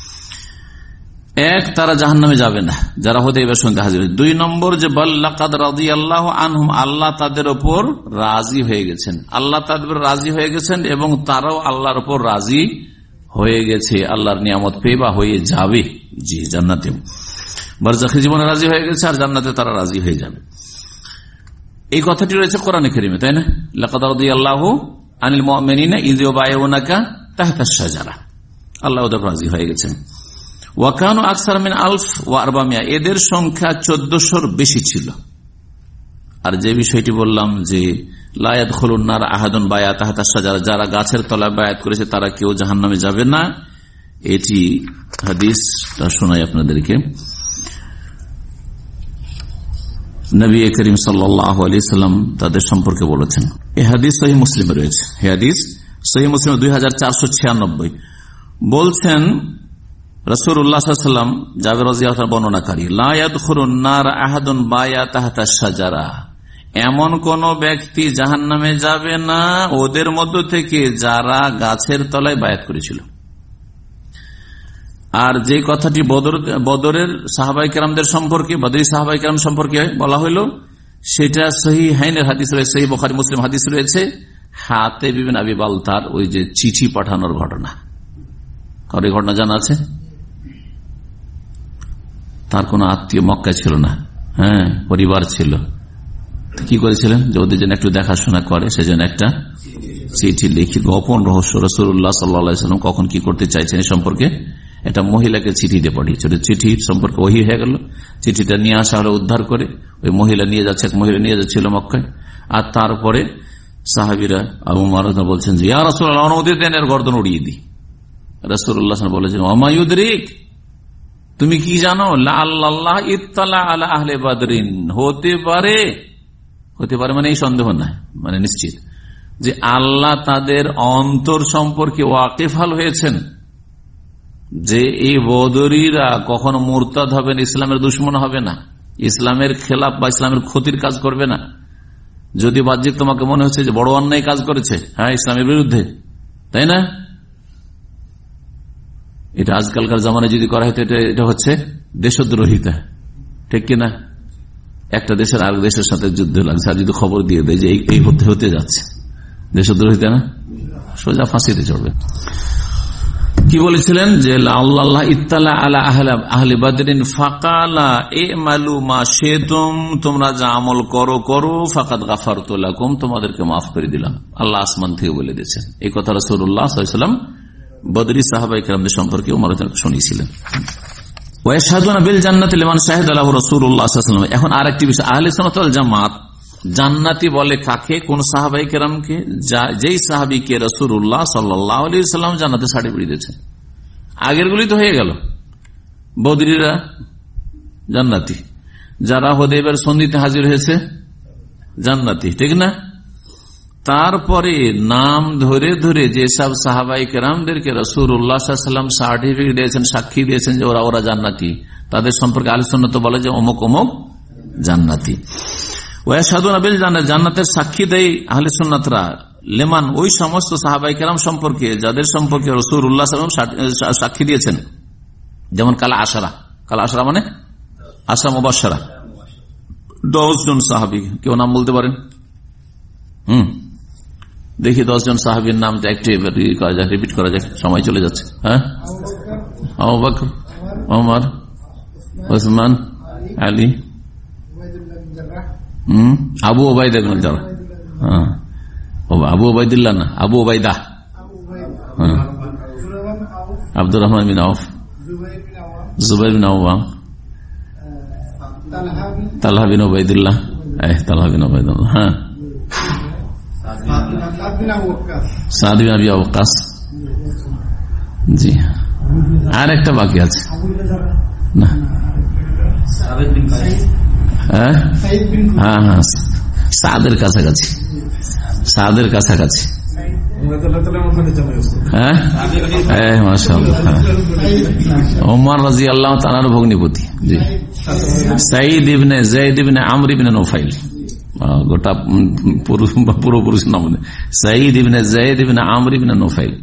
এক, তারা জাহান্নামে যাবে না যারা হুদায়বিয়ার সন্ধি হাজির। দুই নম্বর, যে বাল লাকাদ রাদিয়াল্লাহু আনহুম, আল্লাহ তাদের উপর রাজি হয়ে গেছেন, আল্লাহ তাদের রাজি হয়ে গেছেন এবং তারাও আল্লাহর উপর রাজি হয়ে গেছে, আল্লাহর নিয়ামত পেয়ে বা হয়ে যাবে। জি, জান্নাতে বারজাখী জীবনে রাজি হয়ে গেছে, আর জান্নাতে তারা রাজি হয়ে যাবে। এই কথাটি রয়েছে কোরআনে কারীমে, তাই না? লাকাদ রাদিয়াল্লাহু আনিল মুমিনিনা ইয ইউবাইউনাকা তাহতা আশ-শাজারা, আল্লাহ ওদের রাজি হয়ে গেছেন। ওয়াকানু আকসার মিন আলফ ওয়া আরবামিয়া, এদের সংখ্যা চোদ্দশোর বেশি ছিল। আর যে বিষয়টি বললাম যে লা ইয়াদখুলুন নার আহাদুন বায়া তাহতা আশ-শাজারা, যারা গাছের তলায় বায়াত করেছে তারা কেউ জাহান্নামে যাবে না, এটি হাদিসটা শোনাই আপনাদেরকে। নবী করিম সাল্লাল্লাহু আলাইহি সাল্লাম তাদের সম্পর্কে বলেছেন। এই হাদিস সহিহ মুসলিমে রয়েছে। এই হাদিস সহিহ মুসলিম দুই হাজার চারশো ছিয়ানব্বই। বলছেন রাসূলুল্লাহ সাল্লাল্লাহু আলাইহি ওয়াসাল্লাম জাবের রাদিয়াল্লাহু আনহু বর্ণনাকারী, লা ইয়াদখুলুন নার আহাদুন বায়া তাহতা শাজারা, এমন কোন ব্যক্তি জাহান্নামে যাবে না ওদের মধ্য থেকে যারা গাছের তলায় বায়াত করেছিল। আর যে কথাটি বদর বদরের সাহাবায়ে কেরামদের সম্পর্কে, বদরি সাহাবায়ে কেরাম সম্পর্কে বলা হলো, সেটা সহিহাইনের হাদিস রয়েছে, সহিহ বুখারী মুসলিম হাদিস রয়েছে, হাতেব ইবনে আবি বালতার ওই যে চিঠি পাঠানোর ঘটনা। কার এই ঘটনা জানা আছে? তার কোন আত্মীয় মক্কায় ছিল না, হ্যাঁ পরিবার ছিল, কি করেছিলেন যে ওদের জন্য একটু দেখাশোনা করে, সেজন্য একটা চিঠি লিখি, গোপন রহস্য রাসূলুল্লাহ সাল্লাল্লাহু আলাইহি ওয়াসাল্লাম কখন কি করতে চাইছেন এই সম্পর্কে একটা মহিলাকে চিঠি দিয়ে পাঠিয়েছিল। চিঠি সম্পর্কে ওহী হয়ে গেল, চিঠিটা নিয়ে আসা হলো উদ্ধার করে, ওই মহিলা নিয়ে যাচ্ছে, এক মহিলা নিয়ে যাচ্ছিল মক্কায়। আর তারপরে সাহাবীরা আবু মারুফা বলছেন যে ইয়া রাসূলুল্লাহ, অনুমতি দেন এর গর্দন উড়িয়ে দিই। রাসূলুল্লাহ বলেছেন ওমা ইউদরিক, তুমি কি জানো, আল্লাহ ইত্তালা আলা আহলে বাদরিন, হতে পারে, হতে পারে মানে এই সন্দেহ নাই, মানে নিশ্চিত যে আল্লাহ তাদের অন্তর সম্পর্কে ওয়াকিফাল হয়েছেন, যে এই বদরীরা কখনো মুরতাদ হবে না, ইসলামের দুশমন হবে না, ইসলামের খেলাফ বা ইসলামের ক্ষতির কাজ করবে না। যদি বাহ্যিক তোমাকে মনে হচ্ছে যে বড় অন্যায় কাজ করেছে, হ্যাঁ ইসলামের বিরুদ্ধে, তাই না, এটা আজকালকার জামানায় যদি করা হয় তো এটা হচ্ছে দেশদ্রোহিতা, ঠিক কিনা? একটা দেশের আরেক দেশের সাথে যুদ্ধ লাগছে, আর যদি খবর দিয়ে দেয় যে এই হতে হতে যাচ্ছে, দেশদ্রোহিতা না, সোজা ফাঁসিতে চড়বে। কি বলেছিলেন যে আল্লাহ ইত্তালা আলা আহলে বাদরিন ফাকালা ইমালু মা শিতুম, তোমরা যা আমল করো করো, ফাকাদ গাফারতু লাকুম, তোমাদেরকে মাফ করে দিলাম। আল্লাহ আসমান থেকে বলে দিয়েছেন এই কথা। রাসূলুল্লাহ সাল্লাল্লাহু আলাইহি ওয়াসাল্লাম বদরি সাহাবায়ে কেরামদের সম্পর্কে ওমর শুনিয়েছিলেন। ওয়া ইয়াশহাদুনা বিল জান্নাতি লিমান শাহিদা লাহু রাসূলুল্লাহ সাল্লাল্লাহু আলাইহি ওয়াসাল্লাম। এখন আরেকটি বিষয়, আহলে সুন্নাত ওয়াল জামাত জান্নাতি বলে কাকে? কোন সাহাবায়ে কেরামকে? যেই সাহাবীকে রাসূলুল্লাহ সাল্লাল্লাহু আলাইহি ওয়াসাল্লাম জান্নাতে সার্টিফিকেট দিয়েছেন। আগের গুলি তো হয়ে গেল, বদরিরা জান্নাতি, যারা হুদায়বিয়ার সন্ধিতে হাজির হয়েছে জান্নাতি, ঠিক না? তারপরে নাম ধরে ধরে যেসব সাহাবায়ে কেরামদেরকে রাসূলুল্লাহ সাল্লাল্লাহু আলাইহি ওয়াসাল্লাম সার্টিফিকেট দিয়েছেন, সাক্ষী দিয়েছেন যে ওরা ওরা জান্নাতি, তাদের সম্পর্কে আহলে সুন্নাত বলে যে অমুক অমুক জান্নাতি। ওয়াশহাদুনা বিল জান্নাত, জান্নাতের সাক্ষী দেয় আহলে সুন্নাতরা লেমান ওই সমস্ত সাহাবায়ে কেরাম সম্পর্কে যাদের সম্পর্কে রাসূলুল্লাহ সাল্লাল্লাহু আলাইহি ওয়াসাল্লাম সাক্ষী দিয়েছেন, যেমন কালা আশারা। কালা আশারা মানে আশরা মুবাশশারা, দশ জন সাহাবী। কেউ নাম বলতে পারেন? হুম দেখি দশ জন সাহাবীর নাম একটু করা যাক, রিপিট করা যাক, সময় চলে যাচ্ছে। হ্যাঁ, আবু বকর, ওমর, ওসমান, আলী, হম আবু ওবায়দা ইবনে জাররাহ, হ্যাঁ আবু ওবায়দুল্লাহ না, আবু ওবায়দা, হ্যাঁ আব্দুর রহমান বিন আউফ, জুবাইর বিন আওয়াম, তালহা বিন ওবায়দুল্লাহ, তালহা বিন ওবায়দুল্লাহ, হ্যাঁ সাদ বিন আবি ওয়াক্কাস। জি, আর একটা বাকি আছে না, হ্যাঁ হ্যাঁ সাদের কাছাকাছি, সাদের কাছাকাছি, হ্যাঁ মাশাআল্লাহ, ওমর রাদিয়াল্লাহু তাআলার ভগ্নিপতি। জি, সাঈদ ইবনে যায়েদ ইবনে আমর ইবনে নুফাইল, গোটা পুরো পুরুষ নাম সাঈদ ইবনে যায়েদ ইবনে আমর ইবনে নুফাইল,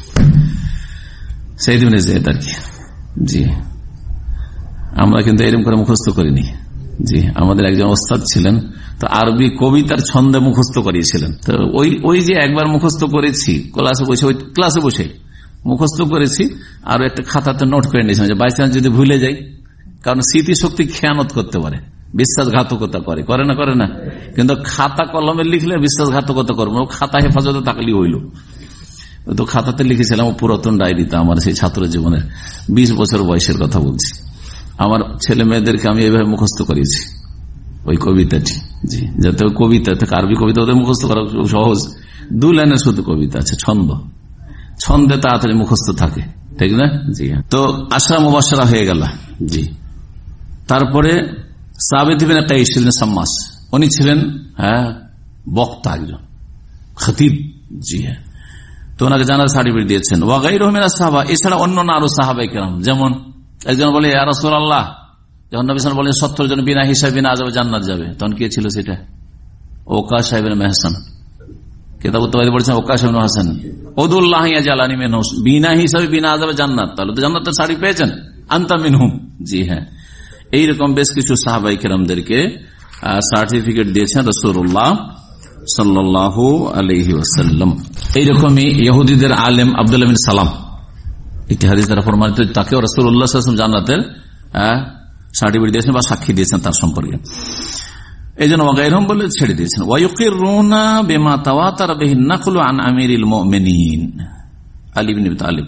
সাঈদ ইবনে যায়েদ আর কি। জি, আমরা কিন্তু এরকম করে মুখস্থ করিনি। জি, আমাদের একজন ওস্তাদ ছিলেন, তো আরবি কবিতার ছন্দে মুখস্থ করিয়েছিলেন। তো ওই ওই যে একবার মুখস্থ করেছি ক্লাসে বসে, ওই ক্লাসে বসে মুখস্থ করেছি, আর একটা খাতাতে নোট করে নিয়েছিলাম যে বাই চান্স যদি ভুলে যাই, কারণ স্মৃতিশক্তি খেয়ানত করতে পারে, বিশ্বাসঘাতকতা করে, করে না করে না, কিন্তু খাতা কলমে লিখলে বিশ্বাসঘাতকতা করবো, খাতা হেফাজতে থাকলেই হইল। তো খাতাতে লিখেছিলাম পুরাতন ডায়েরিতে, আমার সেই ছাত্র জীবনের বিশ বছর বয়সের কথা বলছি। আমার ছেলে মেয়েদেরকে আমি এইভাবে মুখস্থ করিয়েছি ওই কবিতাটি। জি, যাতে ওই কবিতা থেকে, আরবি কবিতা ওদের মুখস্থ করা খুব সহজ, দু লাইনের শুধু কবিতা আছে, ছন্দ, ছন্দে তাড়াতাড়ি মুখস্থ থাকে, ঠিক না? জি, তো আশরা মুবাশশারা হয়ে গেল। জি, তারপরে সাবিত ইবনে কাইস ছিলেন সাম্মাস, উনি ছিলেন হ্যাঁ বক্তা, একজন খতিব। জি হ্যাঁ, তো ওনাকে জানার সার্টিফিকেট দিয়েছেন। ওয়াগাইরুহু মিনাস সাহাবা, এছাড়া অন্য না আরো সাহাবায়ে কেরাম, যেমন একজন বলে ইয়া রাসূলুল্লাহ, যখন নবী সাল্লাল্লাহু আলাইহি ওয়াসাল্লাম বলেন সত্তর জন বিনা হিসাবে বিনা আযাবে জান্নাত যাবে, তখন কে ছিল সেটা? ওকাশ ইবনে মেহসান, কিতাব তাওহীদ পড়ছেন, ওকাশ ইবনে মেহসান, উদুল্লাহ ইয়াজালানি মিনহু, বিনা হিসাবে বিনা আযাবে জান্নাত, তাহলে তো জান্নাতের সার্টিফিকেট পেয়েছেন, আনতা মিনহুম। জি হ্যাঁ, এইরকম বেশ কিছু সাহাবায়ে কেরামদেরকে সার্টিফিকেট দিয়েছেন রাসূলুল্লাহ সাল্লাল্লাহু আলাইহি ওয়াসাল্লাম। এইরকমই ইহুদিদের আলেম আব্দুল্লাহ বিন সালাম, একটি হাদিস দ্বারা প্রমাণিত, তাকেও রাসূলুল্লাহ সাল্লাল্লাহু আলাইহি ওয়াসাল্লাম জান্নাতের সার্টিফিকেট দিয়েছেন বা সাক্ষী দিয়েছেন তার সম্পর্কে। এই জন্য ওয়াগাইরহুম বলে ছেড়ে দিয়েছেন। ওয়ায়ুকিরুনা বিমা তাওয়াতারা বিহি নাকলু আন আমিরিল মুমিনিন আলী ইবনে আবি তালিব।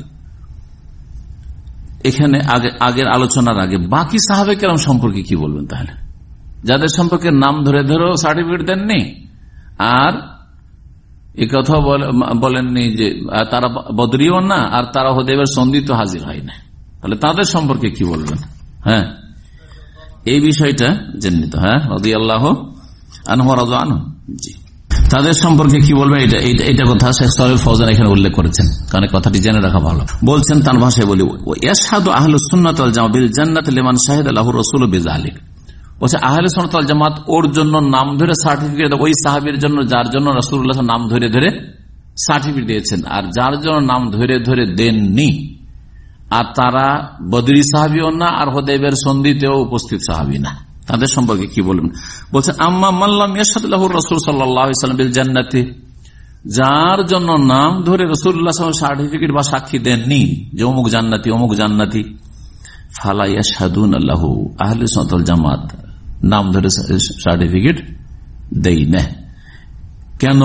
এখানে আগে আগের আলোচনার আগে বাকি সাহাবায়ে কেরাম সম্পর্কে কি বলবেন তাহলে, যাদের সম্পর্কে নাম ধরে ধরে সার্টিফিকেট দেননি আর এই কথা বলেননি যে তারা বদরিও না আর তারা হুদাইবিয়ার সন্ধি তো হাজির হয় না, তাহলে তাদের সম্পর্কে কি বলবেন? হ্যাঁ, এই বিষয়টা জেনে। হ্যাঁ, রাদিয়াল্লাহু আনহু ওয়া রাযা আনহু। জি, তাদের সম্পর্কে কি বলবেন, এটা এটা কথা শেখ সালেহ ফৌজান এখানে উল্লেখ করেছেন, কারণ কথাটি জেনে রাখা ভালো। বলছেন তার ভাষায় বলি, ইয়াশহাদু আহলুস সুন্নাত ওয়াল জামাত বিল জান্নাতি লিমান শাহিদা লাহু রাসূল বিযালিক। বলছে আহলে সুন্নাত ওয়াল জামাত ওর জন্য নাম ধরে সার্টিফিকেট, ওই সাহাবীর জন্য যার জন্য রাসূলুল্লাহ নাম ধরে ধরে সার্টিফিকেট দিয়েছেন, আর যার জন্য নাম ধরে ধরে দেননি আর তারা বদরি সাহাবীও না আর হুদাইবিয়ার সন্ধিতেও উপস্থিত সাহাবী না, তাদের সম্পর্কে কি বলবেন? বলছে আম্মা মাল্লাম ইয়াশহাদু লাহু রাসূল সাল্লাল্লাহু আলাইহি ওয়াসাল্লাম বিল জান্নাতি, যার জন্য নাম ধরে রাসূলুল্লাহ সাল্লাল্লাহু আলাইহি ওয়াসাল্লাম সার্টিফিকেট বা সাক্ষী দেননি যে অমুক জান্নাতি অমুক জান্নাতি, ফালা ইয়াশহাদুনা লাহু, আহলে সুন্নাত ওয়াল জামাত নাম ধরে সার্টিফিকেট দেই না। কেন?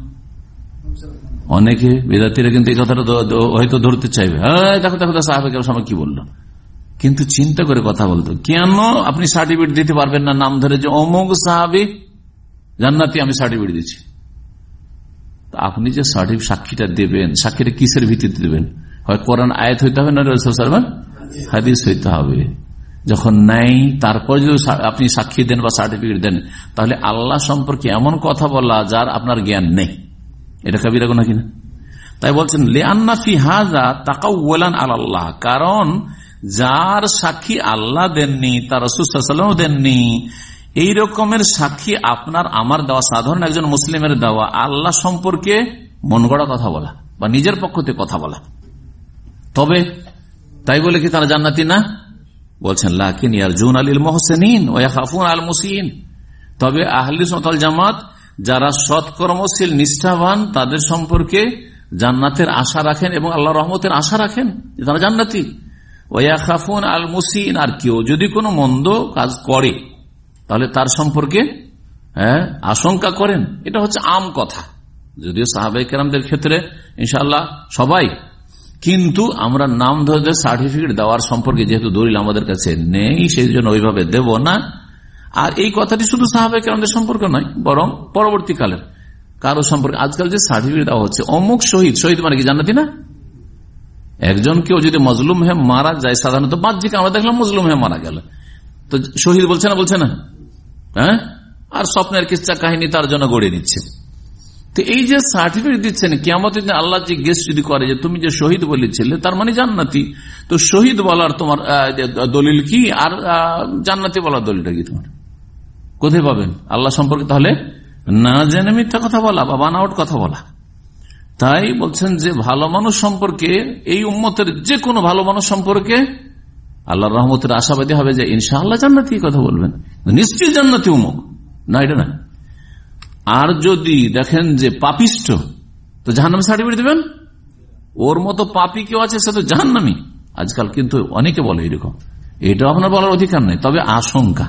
অনেকে বিদাতিরা কিন্তু এই কথাটা হয়তো ধরতে চাইবে, হ্যাঁ দেখো দেখো সাহাবায়ে কেরাম সময় কি বললো, কিন্তু চিন্তা করে কথা বলতো, কেন আপনি সার্টিফিকেট দিতে পারবেন না নাম ধরে যে অমুক সাহাবী জান্নাতি আমি সার্টিফিকেট দিচ্ছি? আপনি যে সার্টিফিকেট সাক্ষীটা দেবেন, সাক্ষীটা কিসের ভিত্তিতে দেবেন? হয় কোরআন আয়াত হইতে হবে না রাসূল সাল্লাল্লাহু আলাইহি ওয়াসাল্লাম হাদিস হইতে হবে। যখন নাই তারপর যদি আপনি সাক্ষী দেন বা সার্টিফিকেট দেন, তাহলে আল্লাহ সম্পর্কে এমন কথা বলা যার আপনার জ্ঞান নেই, এটা কবিরা গুনাহ কিনা? তাই বলছেন লিআন্না ফি হাযা তাকাওয়ুলান আলাল্লাহ, কারণ যার সাক্ষী আল্লাহ দেননি তার রাসূল সাল্লাল্লাহু আলাইহি ওয়াসাল্লাম দেননি, এই রকমের সাক্ষী আপনার আমার দেওয়া, সাধারণ একজন মুসলিমের দেওয়া আল্লাহ সম্পর্কে মন গড়া কথা বলা বা নিজের পক্ষ থেকে কথা বলা। তবে তাই বলে কি তারা জান্নাতি না? বলছেন লাকিন ইয়ারজুনা লিল মুহসিনিন ওয়া ইয়াখাফুনা আল মুসিইন, তবে আহলে সুন্নাত ওয়াল জামাত যারা সৎকর্মশীল নিষ্ঠাবান তাদের সম্পর্কে জান্নাতের আশা রাখেন এবং আল্লাহর রহমতের আশা রাখেন, তারা জান্নাতি। ওয়া ইয়াখাফুনা আল মুসিইন, আর কেউ যদি কোনো মন্দ কাজ করে তাহলে তার সম্পর্কে হ্যাঁ আশঙ্কা করেন। এটা হচ্ছে আম কথা, যদিও সাহাবায়ে কেরামদের ক্ষেত্রে ইনশাআল্লাহ সবাই, কিন্তু আমরা নাম ধরে সার্টিফিকেট দেওয়ার সম্পর্কে যেহেতু দলিল আমাদের কাছে নেই, সেই জন্য ওইভাবে দেব না। আর এই কথাটি শুধু সাহাবায়ে কেরামদের সম্পর্কে নয়, বরং পরবর্তীকালের কারো সম্পর্কে। আজকাল যে সার্টিফিকেট দেওয়া হচ্ছে অমুক শহীদ, শহীদ মানে কি জান্নাতি না? একজন কেউ যদি মজলুম হয়ে মারা যায়, সাধারণত বাহ্যিক আমরা দেখলাম মজলুম হয়ে মারা গেল, তো শহীদ বলছে না, বলছে না? হ্যাঁ, আর স্বপ্নের কিচ্ছা কাহিনী তার জন্য গড়ে নিচ্ছে। তো এই যে সার্টিফিকেট দিচ্ছেন, কিয়ামতের দিন আল্লাহ জিজ্ঞেস যদি করে যে তুমি যে শহীদ বলেছিলে তার মানে জান্নাতি, তো শহীদ বলার তোমার দলিল কি আর জান্নাতি বলার দলিলটা কি তোমার? কোথায় পাবেন? আল্লাহ সম্পর্কে তাহলে না জেনে মিথ্যা কথা বলা বা বানাওয়াট কথা বলা। তাই বলছেন যে ভালো মানুষ সম্পর্কে, এই উম্মতের যে কোনো ভালো মানুষ সম্পর্কে আল্লাহর রহমতের আশাবাদী হবে যে ইনশাআল্লাহ জান্নাতি কথা বলবেন, নিশ্চয়ই জান্নাতি উম্মুক না, এটা না। আর যদি দেখেন যে পাপিষ্ট, তো জাহান্নামী সার্টিফিকেট দেবেন? ওর মতো পাপী কেউ আছে সে তো জাহান্নামী। আজকাল কিন্তু অনেকে বলে এরকম, এটা আপনার বলার অধিকার নেই, তবে আশঙ্কা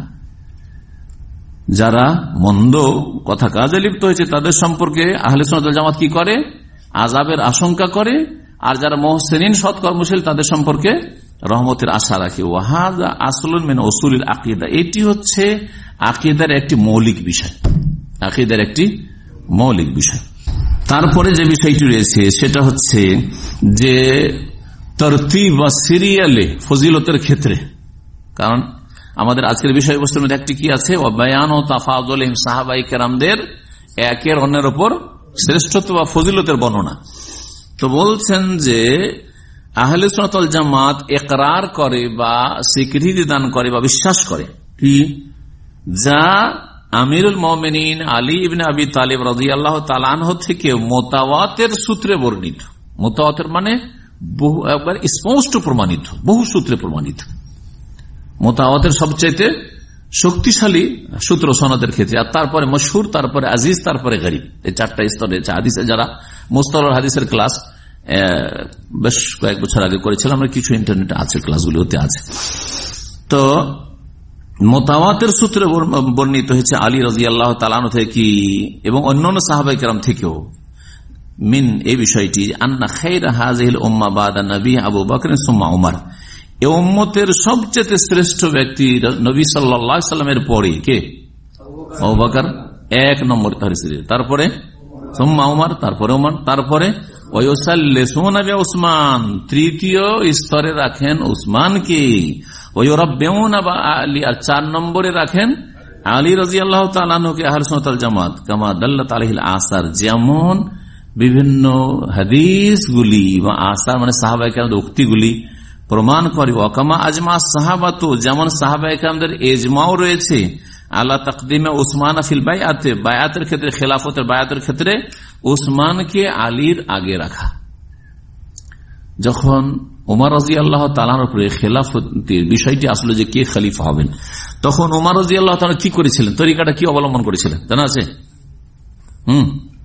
যারা মন্দ কথা কাজে লিপ্ত হয়েছে তাদের সম্পর্কে আহলে সুন্নাত ওয়াল জামাত কি করে? আযাবের আশঙ্কা করে। আর যারা মুহসিনিন সৎকর্মশীল তাদের সম্পর্কে রহমতের আশা রাখে। ওয়াহাযা আসলুন মিন উসুলিল আকীদা, এটি হচ্ছে আকীদার একটি মৌলিক বিষয়, আকীদার একটি মৌলিক বিষয়। তারপরে যে বিষয়টি রয়েছে সেটা হচ্ছে যে তরতিব বা সিরিয়ালে ফজিলতের ক্ষেত্রে, কারণ আমাদের আজকের বিষয়বস্তুর মধ্যে একটি কি আছে? বায়ান ও তাফাদুলিহিম, সাহাবায়ে কেরামদের একের অন্যের উপর শ্রেষ্ঠত্ব বা ফজিলতের বর্ণনা। তো বলছেন যে আহলে সুন্নাত ওয়াল জামাত ইকরার করে বা স্বীকৃতি দান করে বা বিশ্বাস করে কি, যা আমিরুল মুমিনিন আলী ইবনে আবি তালিব রাদিয়াল্লাহু তাআলা আনহু থেকে মুতাওয়াতির সূত্রে বর্ণিত। মুতাওয়াতির মানে বহু একবার স্পষ্ট প্রমাণিত, বহু সূত্রে প্রমাণিত। মুতাওয়াতির সবচেয়ে শক্তিশালী সূত্র সনদের ক্ষেত্রে, আর তারপরে মশহুর, তারপরে আজিজ, তারপরে গরীব। এই চারটা স্তরে হাদিসে যারা মুস্তালাহ হাদিসের ক্লাস বেশ কয়েক বছর আগে করেছিলাম আমরা, কিছু ইন্টারনেটে আছে, ক্লাসগুলোতে আছে। তো মুতাওয়াতির সূত্রে বর্ণিত হয়েছে আলী রাদিয়াল্লাহু তাআলা আনহু থেকে এবং অন্যান্য সাহাবায়ে কেরাম থেকেও মিন এই বিষয়টি, আন্না খায়রা হাযিহিল উম্মাহ বাদা নবী আবু বকর সুম্মা উমর, এই উম্মতের সবচেয়ে শ্রেষ্ঠ ব্যক্তি নবী সাল্লাল্লাহু আলাইহি সাল্লামের পরে কে? আবু বকর এক নম্বর, তারপরে সুম্মা উমর, তারপরে উমর, তারপরে ওয়ায়ুসাল্লিসুনা বিউসমান, তৃতীয় স্তরে রাখেন উসমানকে, ওয়ায়ুরাব্বিউনা আলী, আর চার নম্বরে রাখেন আলী রাদিয়াল্লাহু তাআলা আনহুকে। আহলে সুন্নাত ওয়াল জামাত কামা দাল্লাত আলাইহিল আসার, যেমন বিভিন্ন হাদিসগুলি বা আসার মানে সাহাবায়ে কেরামদের উক্তিগুলি প্রমাণ করে, ওয়াকামা আজমা সাহাবাতু, যেমন সাহাবায়ে কেরামদের ইজমাও রয়েছে আলা তাকদিমে উসমান ফিল বাইআতে, বায়াতের ক্ষেত্রে, খেলাফতের বায়াতের ক্ষেত্রে উসমানকে আলীর আগে রাখা। যখন ওমর রাদিয়াল্লাহু তাআলার উপরে খেলাফতের বিষয়টি আসলে যে কে খলিফা হবেন, তখন ওমর রাদিয়াল্লাহু তাআলা কি করেছিলেন, তরিকাটা কি অবলম্বন করেছিলেন জানা আছে? হুম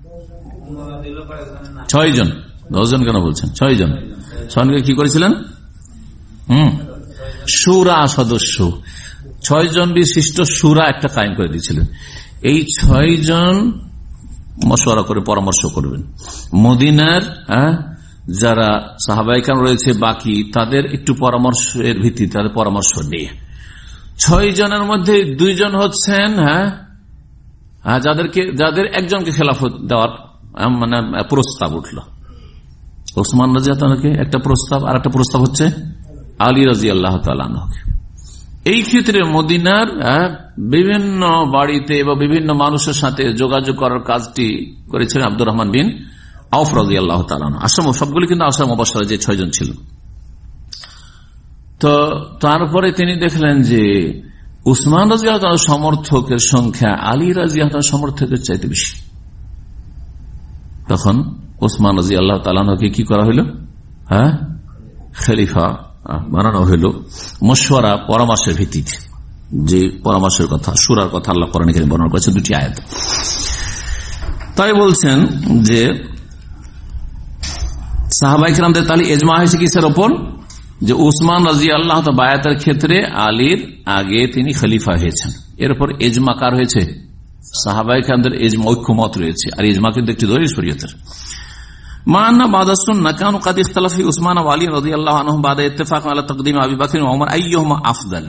ছয় জন, দশ জন কেন বলছেন? ছয় জন সঙ্গে কি করেছিলেন? হুম শুরা সদস্য, ছয় জন বিশিষ্ট শুরা একটা কায়েম করে দিয়েছিলেন। এই ছয় জন মশওয়ারা করে পরামর্শ করবেন। মদিনার যারা সাহাবায়ে কেরাম রয়েছে বাকি, তাদের একটু পরামর্শের ভিত্তিতে তাদের পরামর্শ নিয়ে ছয় জনের মধ্যে দুইজন হচ্ছেন হ্যাঁ যাদেরকে যাদের একজনকে খেলাফত দেওয়ার মানে প্রস্তাব উঠল। ওসমান রাদিয়াল্লাহু তাআলাকে একটা প্রস্তাব, আর একটা প্রস্তাব হচ্ছে আলী রাদিয়াল্লাহু তাআলা আনহুকে। এই ক্ষেত্রে মদিনার বিভিন্ন বাড়িতে বা বিভিন্ন মানুষের সাথে যোগাযোগ করার কাজটি করেছিলেন আব্দুর রহমান বিন আউফ রাদিয়াল্লাহু তাআলা আনহু। আশরা সবগুলি কিন্তু আশরা মুবাশশারা যে ছয়জন ছিল। তো তারপরে তিনি দেখলেন যে উসমান রাদিয়াল্লাহু তাআলার সমর্থকের সংখ্যা আলী রাদিয়াল্লাহু তাআলার সমর্থকের চাইতে বেশি। তখন উসমান রাদিয়াল্লাহু তাআলা আনহুকে কি করা হলো? হ্যাঁ খলিফা বানানো হইল মশওয়ারা, পরামর্শের ভিত্তিতে। যে পরামর্শের কথা, সূরার কথা আল্লাহ কোরআনে কারীমে বর্ণনা করেছেন দুটি আয়াত। তাই বলছেন যে সাহাবায়ে কেরামদের তাহলে ইজমা হয়েছে কিসের ওপর? যে উসমান রাদিয়াল্লাহু তাআলা বায়াতের ক্ষেত্রে আলীর আগে তিনি খলিফা হয়েছেন। এর উপর ইজমা কার হয়েছে? সাহাবায়ে কেরামদের ইজমা, ঐক্যমত রয়েছে। আর ইজমা কিন্তু একটি দলিল শরীয়তের। মান্না বাদা সুন্নাহ কানু কাদ ইখতালাফা ফি উসমান ওয়া আলী রাদিয়াল্লাহু আনহুম বাদা ইত্তিফাক আলা তাকদীম আবি বকর ওয়া ওমর আইয়ুহুমা আফদাল।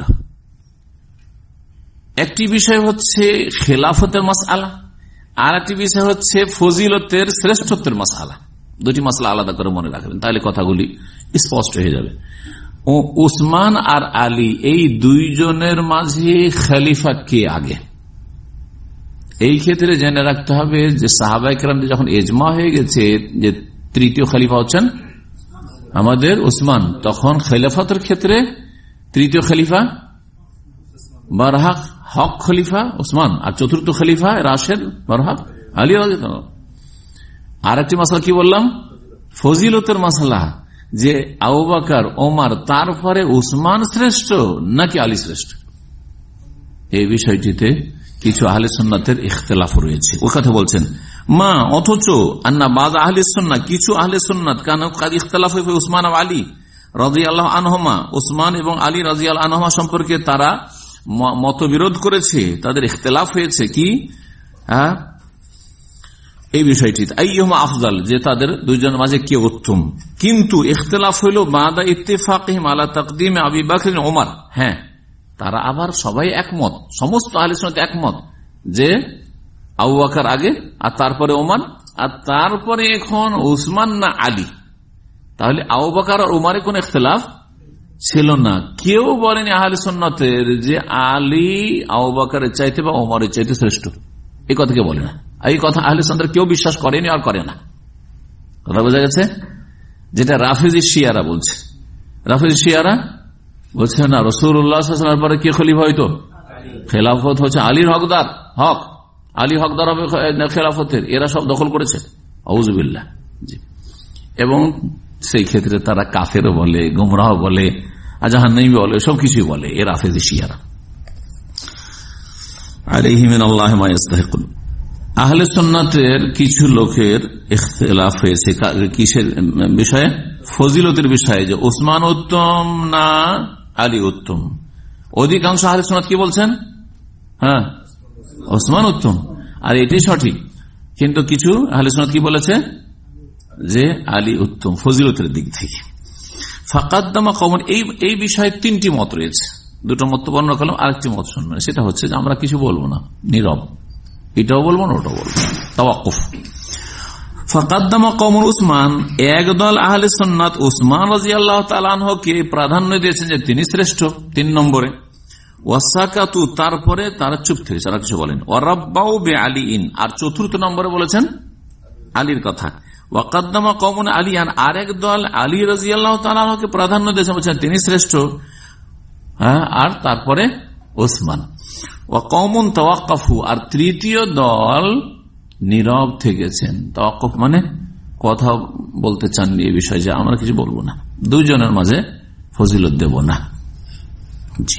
একটি বিষয় হচ্ছে খেলাফতের মাসআলা, আর একটি বিষয় হচ্ছে ফজিলতের শ্রেষ্ঠত্বের মাসআলা। দুটি মাসআলা আলাদা করে মনে রাখবেন, তাহলে কথাগুলি স্পষ্ট হয়ে যাবে। ও উসমান আর আলী এই দুইজনের মাঝে খলিফা কে আগে? এই ক্ষেত্রে জেনে রাখতে হবে যে সাহাবায়ে কেরামদের যখন ইজমা হয়ে গেছে যে তৃতীয় খলিফা হচ্ছেন আমাদের উসমান, তখন খেলাফতের ক্ষেত্রে তৃতীয় খলিফা বারহাক হক খলিফা উসমান, আর চতুর্থ খলিফা রাশেদ বারহাক আলী রাদিয়াল্লাহু আনহু। আর একটি মাসলা কি বললাম? ফজিলতের মাসলা, যে আবু বকর, ওমর, তারপরে উসমান শ্রেষ্ঠ নাকি আলী শ্রেষ্ঠ। এই বিষয়টিতে কিছু আহলে সুন্নাতের ইখতিলাফ রয়েছে। ওই কথা বলছেন মা, অথচ আন্না বায আহলে সুন্নাহ, কিছু আহলে সুন্নাত কানু কাদ ইখতিলাফ ফি উসমান ওয়া আলী রাদিয়াল্লাহু আনহুমা, উসমান এবং আলী রাদিয়াল্লাহু আনহুমা সম্পর্কে তারা মতবিরোধ করেছে, তাদের ইখতিলাফ হয়েছে কি হ্যাঁ এই বিষয়টি আইয়ুহুমা আফদাল, যে তাদের দুইজনের মাঝে কে উত্তম। কিন্তু ইখতিলাফ হইল বাদা ইত্তিফাকিহিম আলা তাকদীম আবি বকর ওমর। হ্যাঁ তারা আবার সবাই একমত, সমস্ত আহলে সুন্নাত একমত যে আবু বকর আগে, আর তারপরে ওমর, আর তারপরে এখন উসমান না আলী। তাহলে আবু বকর আর ওমরে কোন ইখতিলাফ ছিল না। কেউ বলেনি আহলে সুন্নাতের যে আলী আবু বকরের চাইতে বা ওমরের চাইতে শ্রেষ্ঠ, এই কথা কেউ বলে না। এই কথা আহলে সুন্নাত কেউ বিশ্বাস করেনি আর করে না। কথা বোঝা গেছে? যেটা রাফেজি শিয়ারা বলছে। রাফেজি শিয়ারা বলছে না, রাসূলুল্লাহ সাল্লাল্লাহু আলাইহি ওয়াসাল্লামের পরে কে খলিফা হইতো? খেলাফত হচ্ছে আলীর হকদার, হক আলী হকদার হবে খেলাফতের। এরা সব দখল করেছে, আউযুবিল্লাহ। জি, এবং সেই ক্ষেত্রে তারা কাফেরও বলে, গুমরাহ বলে, জাহান্নামী বলে, সবকিছুই বলে এ রাফেজি শিয়ারা। আলাইহিম মিনাল্লাহি মা ইস্তাহিকুন। আহলে সুন্নাতের কিছু লোকের ইখতিলাফ হয়েছে কিসের বিষয়ে? ফজিলতের বিষয়ে, যে উসমান উত্তম না আলী উত্তম। অধিকাংশ আহলে সুন্নাত কি বলছেন? হ্যাঁ, উসমান উত্তম, আর এটাই সঠিক। কিন্তু কিছু আহলে সুন্নাত কি বলেছে? যে আলী উত্তম ফজিলতের দিক থেকে। ফাকাদ্দামা কওমুন, এই এই বিষয়ে তিনটি মত রয়েছে। দুটো মত বর্ণনা করলাম, আরেকটি মত শুনবেন। সেটা হচ্ছে যে আমরা কিছু বলবো না, নীরব, এটাও বলবো না ওটাও বলবো, তাওয়াক্কুফ। ফাকাদ্দামা কওমুন উসমান, একদল আহলে সুন্নাত উসমান রাদিয়াল্লাহু তাআলা আনহুকে প্রাধান্য দিয়েছেন যে তিনি শ্রেষ্ঠ, তিন নম্বরে। ওয়াসাকাতু, তারপরে তারা চুপ থেকেছে, তারা কিছু বলেন। ওয়ারাব্বাউ বিআলিইন, আর চতুর্থ নম্বরে বলেছেন আলীর কথা। ওয়াকাদ্দামা কওমুন আলিয়ান, আরেক দল আলী রাদিয়াল্লাহু তাআলা আনহুকে প্রাধান্য দিয়েছেন, বলেছেন তিনি শ্রেষ্ঠ, হ্যাঁ, আর তারপরে ওসমান। ওয়া কওমুন তাওয়াক্কাফু, আর তৃতীয় দল নীরব থেকেছেন। তাওয়াক্কুফ মানে কথা বলতে চাননি এই বিষয়ে, যে আমরা কিছু বলবো না, দুইজনের মাঝে ফজিলত দেব না। জি,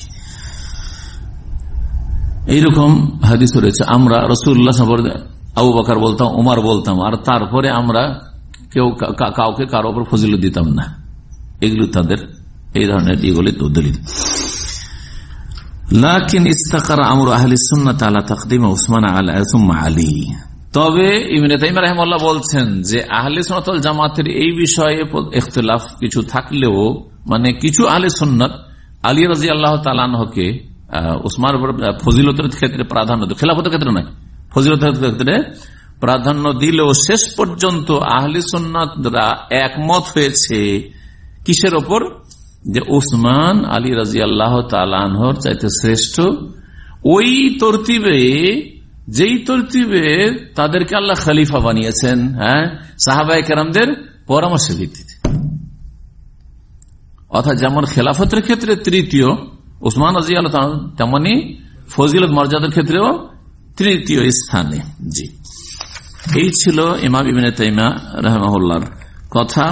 এইরকম হাদিস রয়েছে। আমরা রাসূলুল্লাহ আবু বকর বলতাম, উমর বলতাম, আর তারপরে আমরা কেউ কাউকে কারো উপর ফজিলত দিতাম না। এগুলো তাদের এই ধরনের এগুলি তো দলিল। লাকিন ইস্তাকারা আমরু আহলি সুন্নাত আলা তাকদিম উসমান আলা সুম্মা আলী। তবে ইবনে তাইমিয়া রাহিমাহুল্লাহ বলছেন যে আহলে সুন্নাত ওয়াল জামাতের এই বিষয়ে ইখতিলাফ কিছু থাকলেও, মানে কিছু আহলে সুন্নাত আলী রাদিয়াল্লাহু তাআলা আনহুকে উসমানের উপর ফজিলতের ক্ষেত্রে প্রাধান্য, খেলাফতের ক্ষেত্রে নয়, ফজিলতের ক্ষেত্রে প্রাধান্য দিলেও শেষ পর্যন্ত আহলে সুন্নাতরা একমত হয়েছে কিসের ওপর? যে উসমান আলী রাদিয়াল্লাহু তাআলা আনহুর চাইতে শ্রেষ্ঠ, ওই তরতিবে, যেই তরতিবে তাদেরকে আল্লাহ খলিফা বানিয়েছেন, হ্যাঁ, সাহাবায়ে কেরামদের পরামর্শের ভিত্তিতে। অর্থাৎ যেমন খেলাফতের ক্ষেত্রে তৃতীয় উসমান রাদিয়াল্লাহু তাআলা, তেমনি ফজিলত মর্যাদার ক্ষেত্রেও তৃতীয় স্থানে। জি, এই ছিল ইমাম ইবনে তাইমিয়া রাহিমাহুল্লাহর কথা।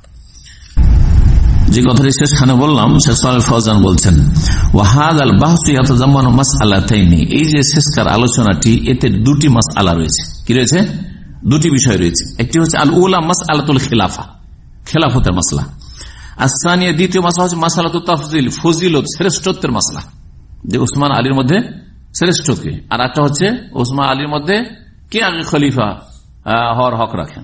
যে কথাটি শেষখানে বললাম, শেখ সালেহ ফওজান বলছেন, ওয়াহাদাল বাহসু ইয়াতাযাম্মানু মাসআলাতাইনি, এই যে শেষকার আলোচনাটি, এতে দুটি মাসআলা রয়েছে। কি রয়েছে? দুটি বিষয় রয়েছে। একটি হচ্ছে আল উলা মাসআলাতুল খিলাফা, খেলাফতের মাসলা। আস-সানিয়া, দ্বিতীয় মাসলা হচ্ছে মাসআলাতুত তাফজিল, ফজিলত, শ্রেষ্ঠত্বের মাসলা, যে উসমান আলীর মধ্যে শ্রেষ্ঠ কে। আর একটা হচ্ছে উসমান আলীর মধ্যে কে আগে খলিফা হওয়ার হক রাখেন।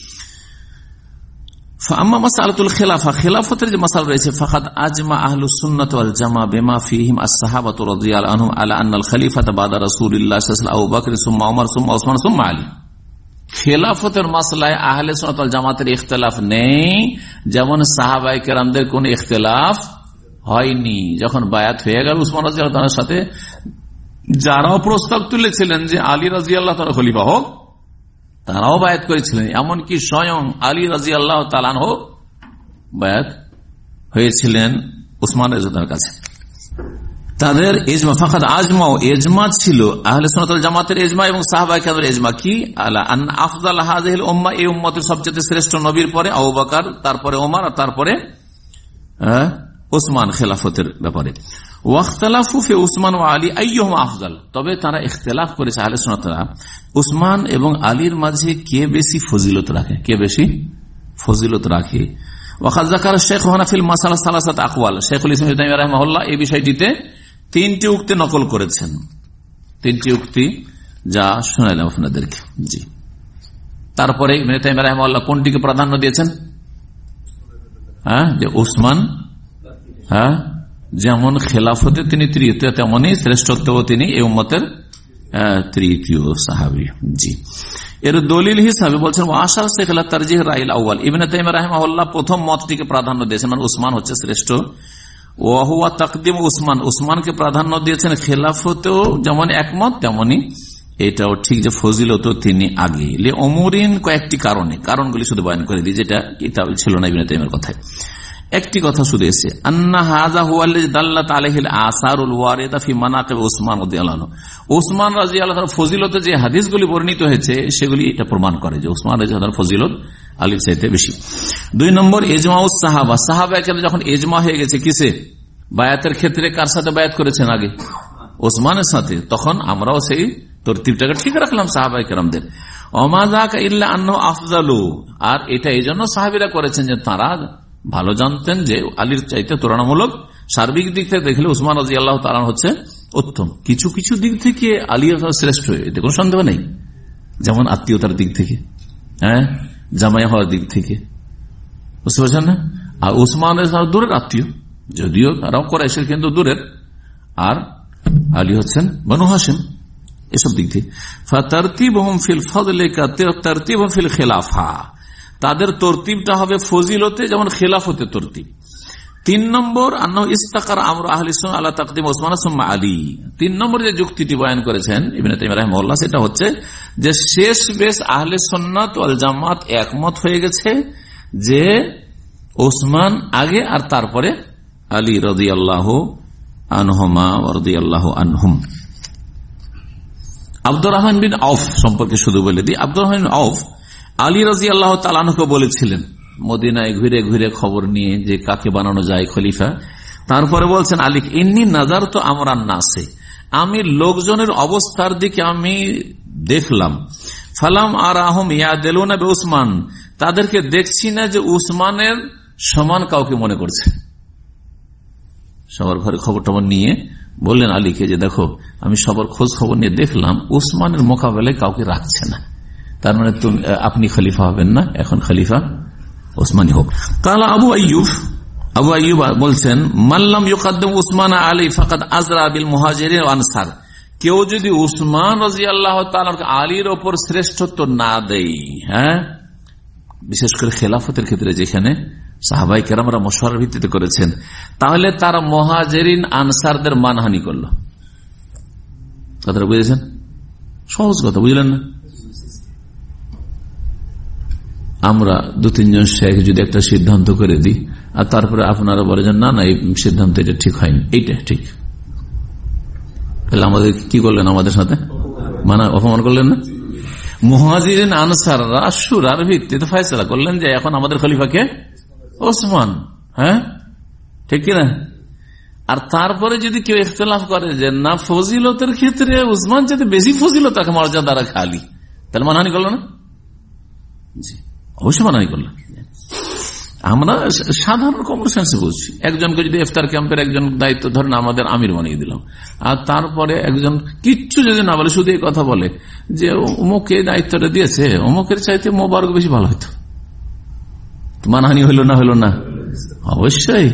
আম্মা মাসআলাতুল খিলাফা, খিলাফতের যে মাসআলা রয়েছে, ফাকাদ আজমা আহলুস সুন্নাহ ওয়াল জামাআহ বিমা ফীহিম আস-সাহাবাতু রাদিয়াল্লাহু আনহুম আলা আন্নাল খলিফাতা বাদা রাসূলিল্লাহ সাল্লাল্লাহু আলাইহি ওয়াসাল্লাম আবু বকর সুম্মা ওমর সুম্মা ওসমান সুম্মা আলী। খেলাফতের মাসলায় আহলে সুন্নাত ওয়াল জামাতের ইখতিলাফ নেই, যেমন সাহাবায়ে কেরামদের কোন ইখতিলাফ হয়নি। যখন বায়াত হয়ে গেল উসমান রাদিয়াল্লাহু তাআলার সাথে, যারাও প্রস্তাব তুলেছিলেন যে আলী রাদিয়াল্লাহু তাআলা খলিফা হোক, তারাও বায়াত করেছিলেন। এমনকি স্বয়ং আলী রাদিয়াল্লাহু তাআলা আনহু বায়াত হয়েছিলেন উসমান রাদিয়াল্লাহু কাছে। তাদের ইজমা, ফাকাদ আজমাও, ইজমা ছিল আহলে সুন্নাত ওয়াল জামাতের ইজমা এবং সাহাবায়ে কেরামের ইজমা, কি আলা আন আফদাল হাযিহিল উম্মাহ, এই উম্মতের সবচেয়ে শ্রেষ্ঠ নবীর পরে আবু বকর, তারপরে ওমর, আর তারপরে উসমান খেলাফতের ব্যাপারে। ওয়াখতালাফু ফি উসমান ওয়া আলী আইয়ুহুমা আফজাল, তবে তারা ইখতিলাফ করেছে আহলে সুন্নাতরা উসমান এবং আলীর মাঝে কে বেশি ফজিলত রাখে, কে বেশি ফজিলত রাখে। ওয়াকাদ যাকারা শেখ ওয়ানা ফিল মাসালা সালাসাত আকওয়াল, শেখুল ইসলাম ইবনে তাইমিয়া রাহিমাহুল্লাহ এই বিষয়টিতে তিনটি উক্তি নকল করেছেন, তিনটি উক্তি যা শোনালাম আপনাদেরকে। জি, তারপরে ইবনে তাইমিয়া রাহিমাহুল্লাহ কোনটিকে প্রাধান্য দিয়েছেন? হ্যাঁ, যে উসমান, হ্যাঁ, যেমন খেলাফতে তিনি তৃতীয়, তেমনি শ্রেষ্ঠত্ব তিনি এই উম্মতের তৃতীয় সাহাবী। জি, এর দলিল হিসাবে বলছেন ওয়াশার শেখ আলা তারজিহ রাইল আউয়াল, ইবনে তাইমিয়া রাহিমাহুল্লাহ প্রথম মতটিকে প্রাধান্য দিয়েছেন, মানে উসমান হচ্ছে শ্রেষ্ঠ। ওয়া হুয়া তাকদিম উসমান, উসমানকে প্রাধান্য দিয়েছেন খেলাফতেও যেমন একমত, তেমনি এটাও ঠিক যে ফজিলত তিনি আগে লে অমরিন কয়েকটি কারণে, কারণগুলি শুধু বয়ান করে দিই, যেটা কিতাব ছিল না ইবনে তাইমিয়ার কথায়। একটি কথা শুধু এসে আন্না হাযা হুয়াল্লাযী দাল্লাত আলাইহিল আসারুল ওয়ারিদা ফি মানাকিব উসমান রাদিয়াল্লাহু আনহু। উসমান রাদিয়াল্লাহু তাআলার ফজিলতে যে হাদিসগুলি বর্ণিত হয়েছে সেগুলি এটা প্রমাণ করে যে উসমান রাদিয়াল্লাহু তাআলার ফজিলত আলীর চাইতে বেশি। দুই নম্বর ইজমাউস সাহাবা, সাহাবা কেরাম যখন ইজমা হয়ে গেছে কিসে, বায়াতের ক্ষেত্রে কার সাথে বায়াত করেছেন আগে, ওসমানের সাথে, তখন আমরাও সেই তরতিবটাকে ঠিক রাখলাম সাহাবায়ে কেরামদের। ওমা যাকা ইল্লা আন্নাহু আফজালু, আর এটা এই জন্য সাহাবীরা করেছেন যে তারা ভালো জানতেন যে আলীর চাইতে তুলনামূলক সার্বিক দিক থেকে দেখলে উসমান রাদিয়াল্লাহু তাআলা হচ্ছে উত্তম। কিছু কিছু দিক থেকে আলী শ্রেষ্ঠ, এতে কোনো সন্দেহ নেই, যেমন আত্মীয়তার দিক থেকে, হ্যাঁ, জামাই হওয়ার দিক থেকে, বুঝতে পারছেন না। আর উসমান দূরের আত্মীয়, যদিও তারাও কুরাইশের কিন্তু দূরের, আর আলী হচ্ছেন বনু হাশিম, এসব দিক থেকে। ফাতারতিবহুম ফিল ফাদলি কাতারতিবহুম ফিল খিলাফা, তাদের তরতিবটা হবে ফজিলতে যেমন খেলাফতে তরতিব। তিন নম্বর আন্নাহু ইস্তাকার আমরু আহলি সুন্নাহ আলা তাকদিম ওসমান সুম্মা আলী। তিন নম্বর যে যুক্তিটি বয়ান করেছেন ইবনে তাইমিয়া রাহিমাহুল্লাহ, সেটা হচ্ছে যে শেষ বেশ আহলে সুন্নাত ওয়াল জামাত একমত হয়ে গেছে যে ওসমান আগে আর তারপরে আলী রাদিয়াল্লাহু আনহুমা ওয়া রাদিয়াল্লাহু আনহুম। আব্দুর রহমান বিন আউফ সম্পর্কে শুধু বলে দিই, আব্দুর রহমান বিন আউফ আলী রাদিয়াল্লাহু তাআলা আনহুকে বলেছিলেন মদিনায় ঘুরে ঘুরে খবর নিয়ে যে কাকে বানানো যায় খলিফা। তারপরে বলছেন আলী, ইন্নী নাযারতু আমরান নাসে, আমি লোকজনের অবস্থার দিকে আমি দেখলাম, ফালাম আরাহুম ইয়াদিলুনা বিউসমান, তাদেরকে দেখছি না যে উসমানের সমান কাউকে মনে করছে। সবার ঘরে খবর টবর নিয়ে বললেন আলীকে যে দেখো, আমি সবার খোঁজ খবর নিয়ে দেখলাম উসমানের মোকাবেলায় কাউকে রাখছে না, তার মানে আপনি খলিফা হবেন না, এখন খলিফা ওসমানই হোক। কালা আবু আইয়ুব, আবু আইয়ুব বলছেন মাল্লাম ইউকাদ্দিম উসমান আলী ফাকাদ আজরা বিল মুহাজিরিন ওয়াল আনসার, কেউ যদি উসমান রাদিয়াল্লাহু তাআলা আলীর ওপর শ্রেষ্ঠত্ব না দেয়, হ্যাঁ, বিশেষ করে খেলাফতের ক্ষেত্রে যেখানে সাহাবাই কেরামরা মশওয়ারার ভিত্তিতে করেছেন, তাহলে তারা মুহাজিরিন আনসারদের মানহানি করলো। কথাটা বুঝেছেন? সহজ কথা, বুঝলেন না? আমরা দু তিনজন শেখ যদি একটা সিদ্ধান্ত করে দিই আর তারপরে আপনারা বলেন না না এই সিদ্ধান্ত এটা ঠিক হয়নি, এইটা ঠিক, তাহলে আমাদের কি করলেন? আমাদের সাথে মানা অপমান করলেন না? মুহাজিরিন আনসাররা শুরার ভিত্তিতে ফয়সালা করলেন যে এখন আমাদের খলিফাকে ওসমান, হ্যাঁ, ঠিক কিনা? আর তারপরে যদি কেউ ইখতিলাফ করে যে না ফজিলতের ক্ষেত্রে উসমান যাতে বেশি ফজিলত তাকে মর্যাদা রাখে আলী, তাহলে মানহানি করলো না? জি, অবশ্যই মানহানি করলো। আমরা সাধারণ কমন সেন্সে বলছি, একজনকে যদি ইফতার ক্যাম্পের একজন দায়িত্ব ধরেন আমাদের আমির বানিয়ে দিলাম, আর তারপরে একজন কিচ্ছু যদি না বলে, শুধু এই কথা বলে যে অমুকে দায়িত্বটা দিয়েছে, অমুকের চাইতে মোবারক বেশি ভালো হইতো, মানহানি হইল না? হইল না? অবশ্যই।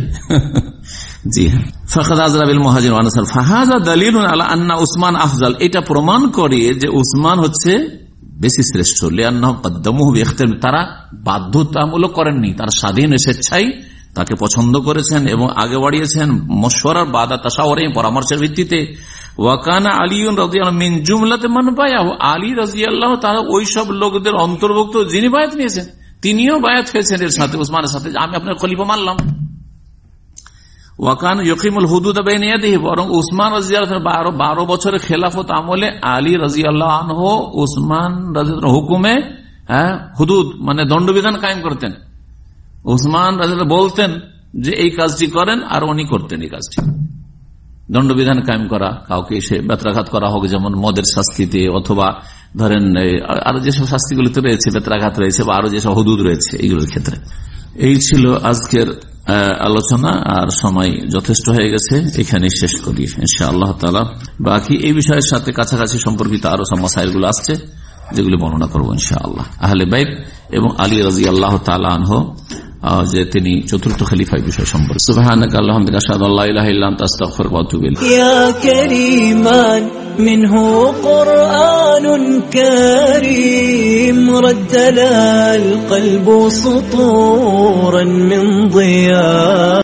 জি হ্যাঁ, ফাকাদ আজরা বিল মুহাজিরিন ওয়াল আনসার ফাহাযা দালিলুন আলা আন্না উসমান আফজাল, এটা প্রমাণ করে যে উসমান হচ্ছে বেশি শ্রেষ্ঠ। লিআন্নাহুম কদ্দামুহু বিইখতিয়ার, তারা বাধ্যতামূলক করেননি, তারা স্বাধীন স্বেচ্ছায় তাকে পছন্দ করেছেন এবং আগে বাড়িয়েছেন মশওয়ারার বাদা তাশাওয়ারে, পরামর্শের ভিত্তিতে। ওয়া কানা আলীউন রাদিয়াল্লাহু মিন জুমলাতি মান বায়াহু, আলী রাদিয়াল্লাহু তাআলা ওই সব লোকদের অন্তর্ভুক্ত যিনি বায়াত নিয়েছেন, তিনিও বায়াত হয়েছেন এর সাথে, উসমানের সাথে, আমি আপনার খলিফা মানলাম। ওয়াকান ইউকিমুল হুদুদ বাইনা ইয়াদিহি, বরং উসমান রাদিয়াল্লাহু আনহু বারো বছরের খেলাফত আমলে আলী রাদিয়াল্লাহু আনহু উসমান রাদিয়াল্লাহু হুকুমে, হ্যাঁ, হুদুদ মানে দণ্ডবিধান কায়েম করতেন। উসমান রাদিয়াল্লাহু বলতেন যে এই কাজটি করেন, আর উনি করতেন এই কাজটি। দণ্ডবিধান কায়েম করা, কাউকে সে বেত্রাঘাত করা হোক, যেমন মদের শাস্তিতে, অথবা ধরেন আরো যেসব শাস্তিগুলিতে রয়েছে, বেত্রাঘাত রয়েছে বা আরো যেসব হুদুদ রয়েছে, এইগুলোর ক্ষেত্রে। এই ছিল আজকের আলোচনা, আর সময় যথেষ্ট হয়ে গেছে, এখানে শেষ করি ইনশাআল্লাহ তাআলা। বাকি এই বিষয়ের সাথে কাছাকাছি সম্পর্কিত আরো সব মাসাইলগুলো আসছে, যেগুলি বর্ণনা করবো ইনশাআল্লাহ। আহলে বাইত এবং আলী রাদিয়াল্লাহু তাআলা আনহু যে তিনি চতুর্থ খলিফা বিষয় সম্পর্কে। সুবহানাকা আল্লাহুম্মা ওয়া বিহামদিকা আশহাদু আল্লা ইলাহা ইল্লা আনতা আস্তাগফিরুকা ওয়া আতুবু ইলাইক। ইয়া কারীমান মিনহু কুরআনুন কারীম রাদ্দালা আল কলবু সুতুরান মিন দিয়া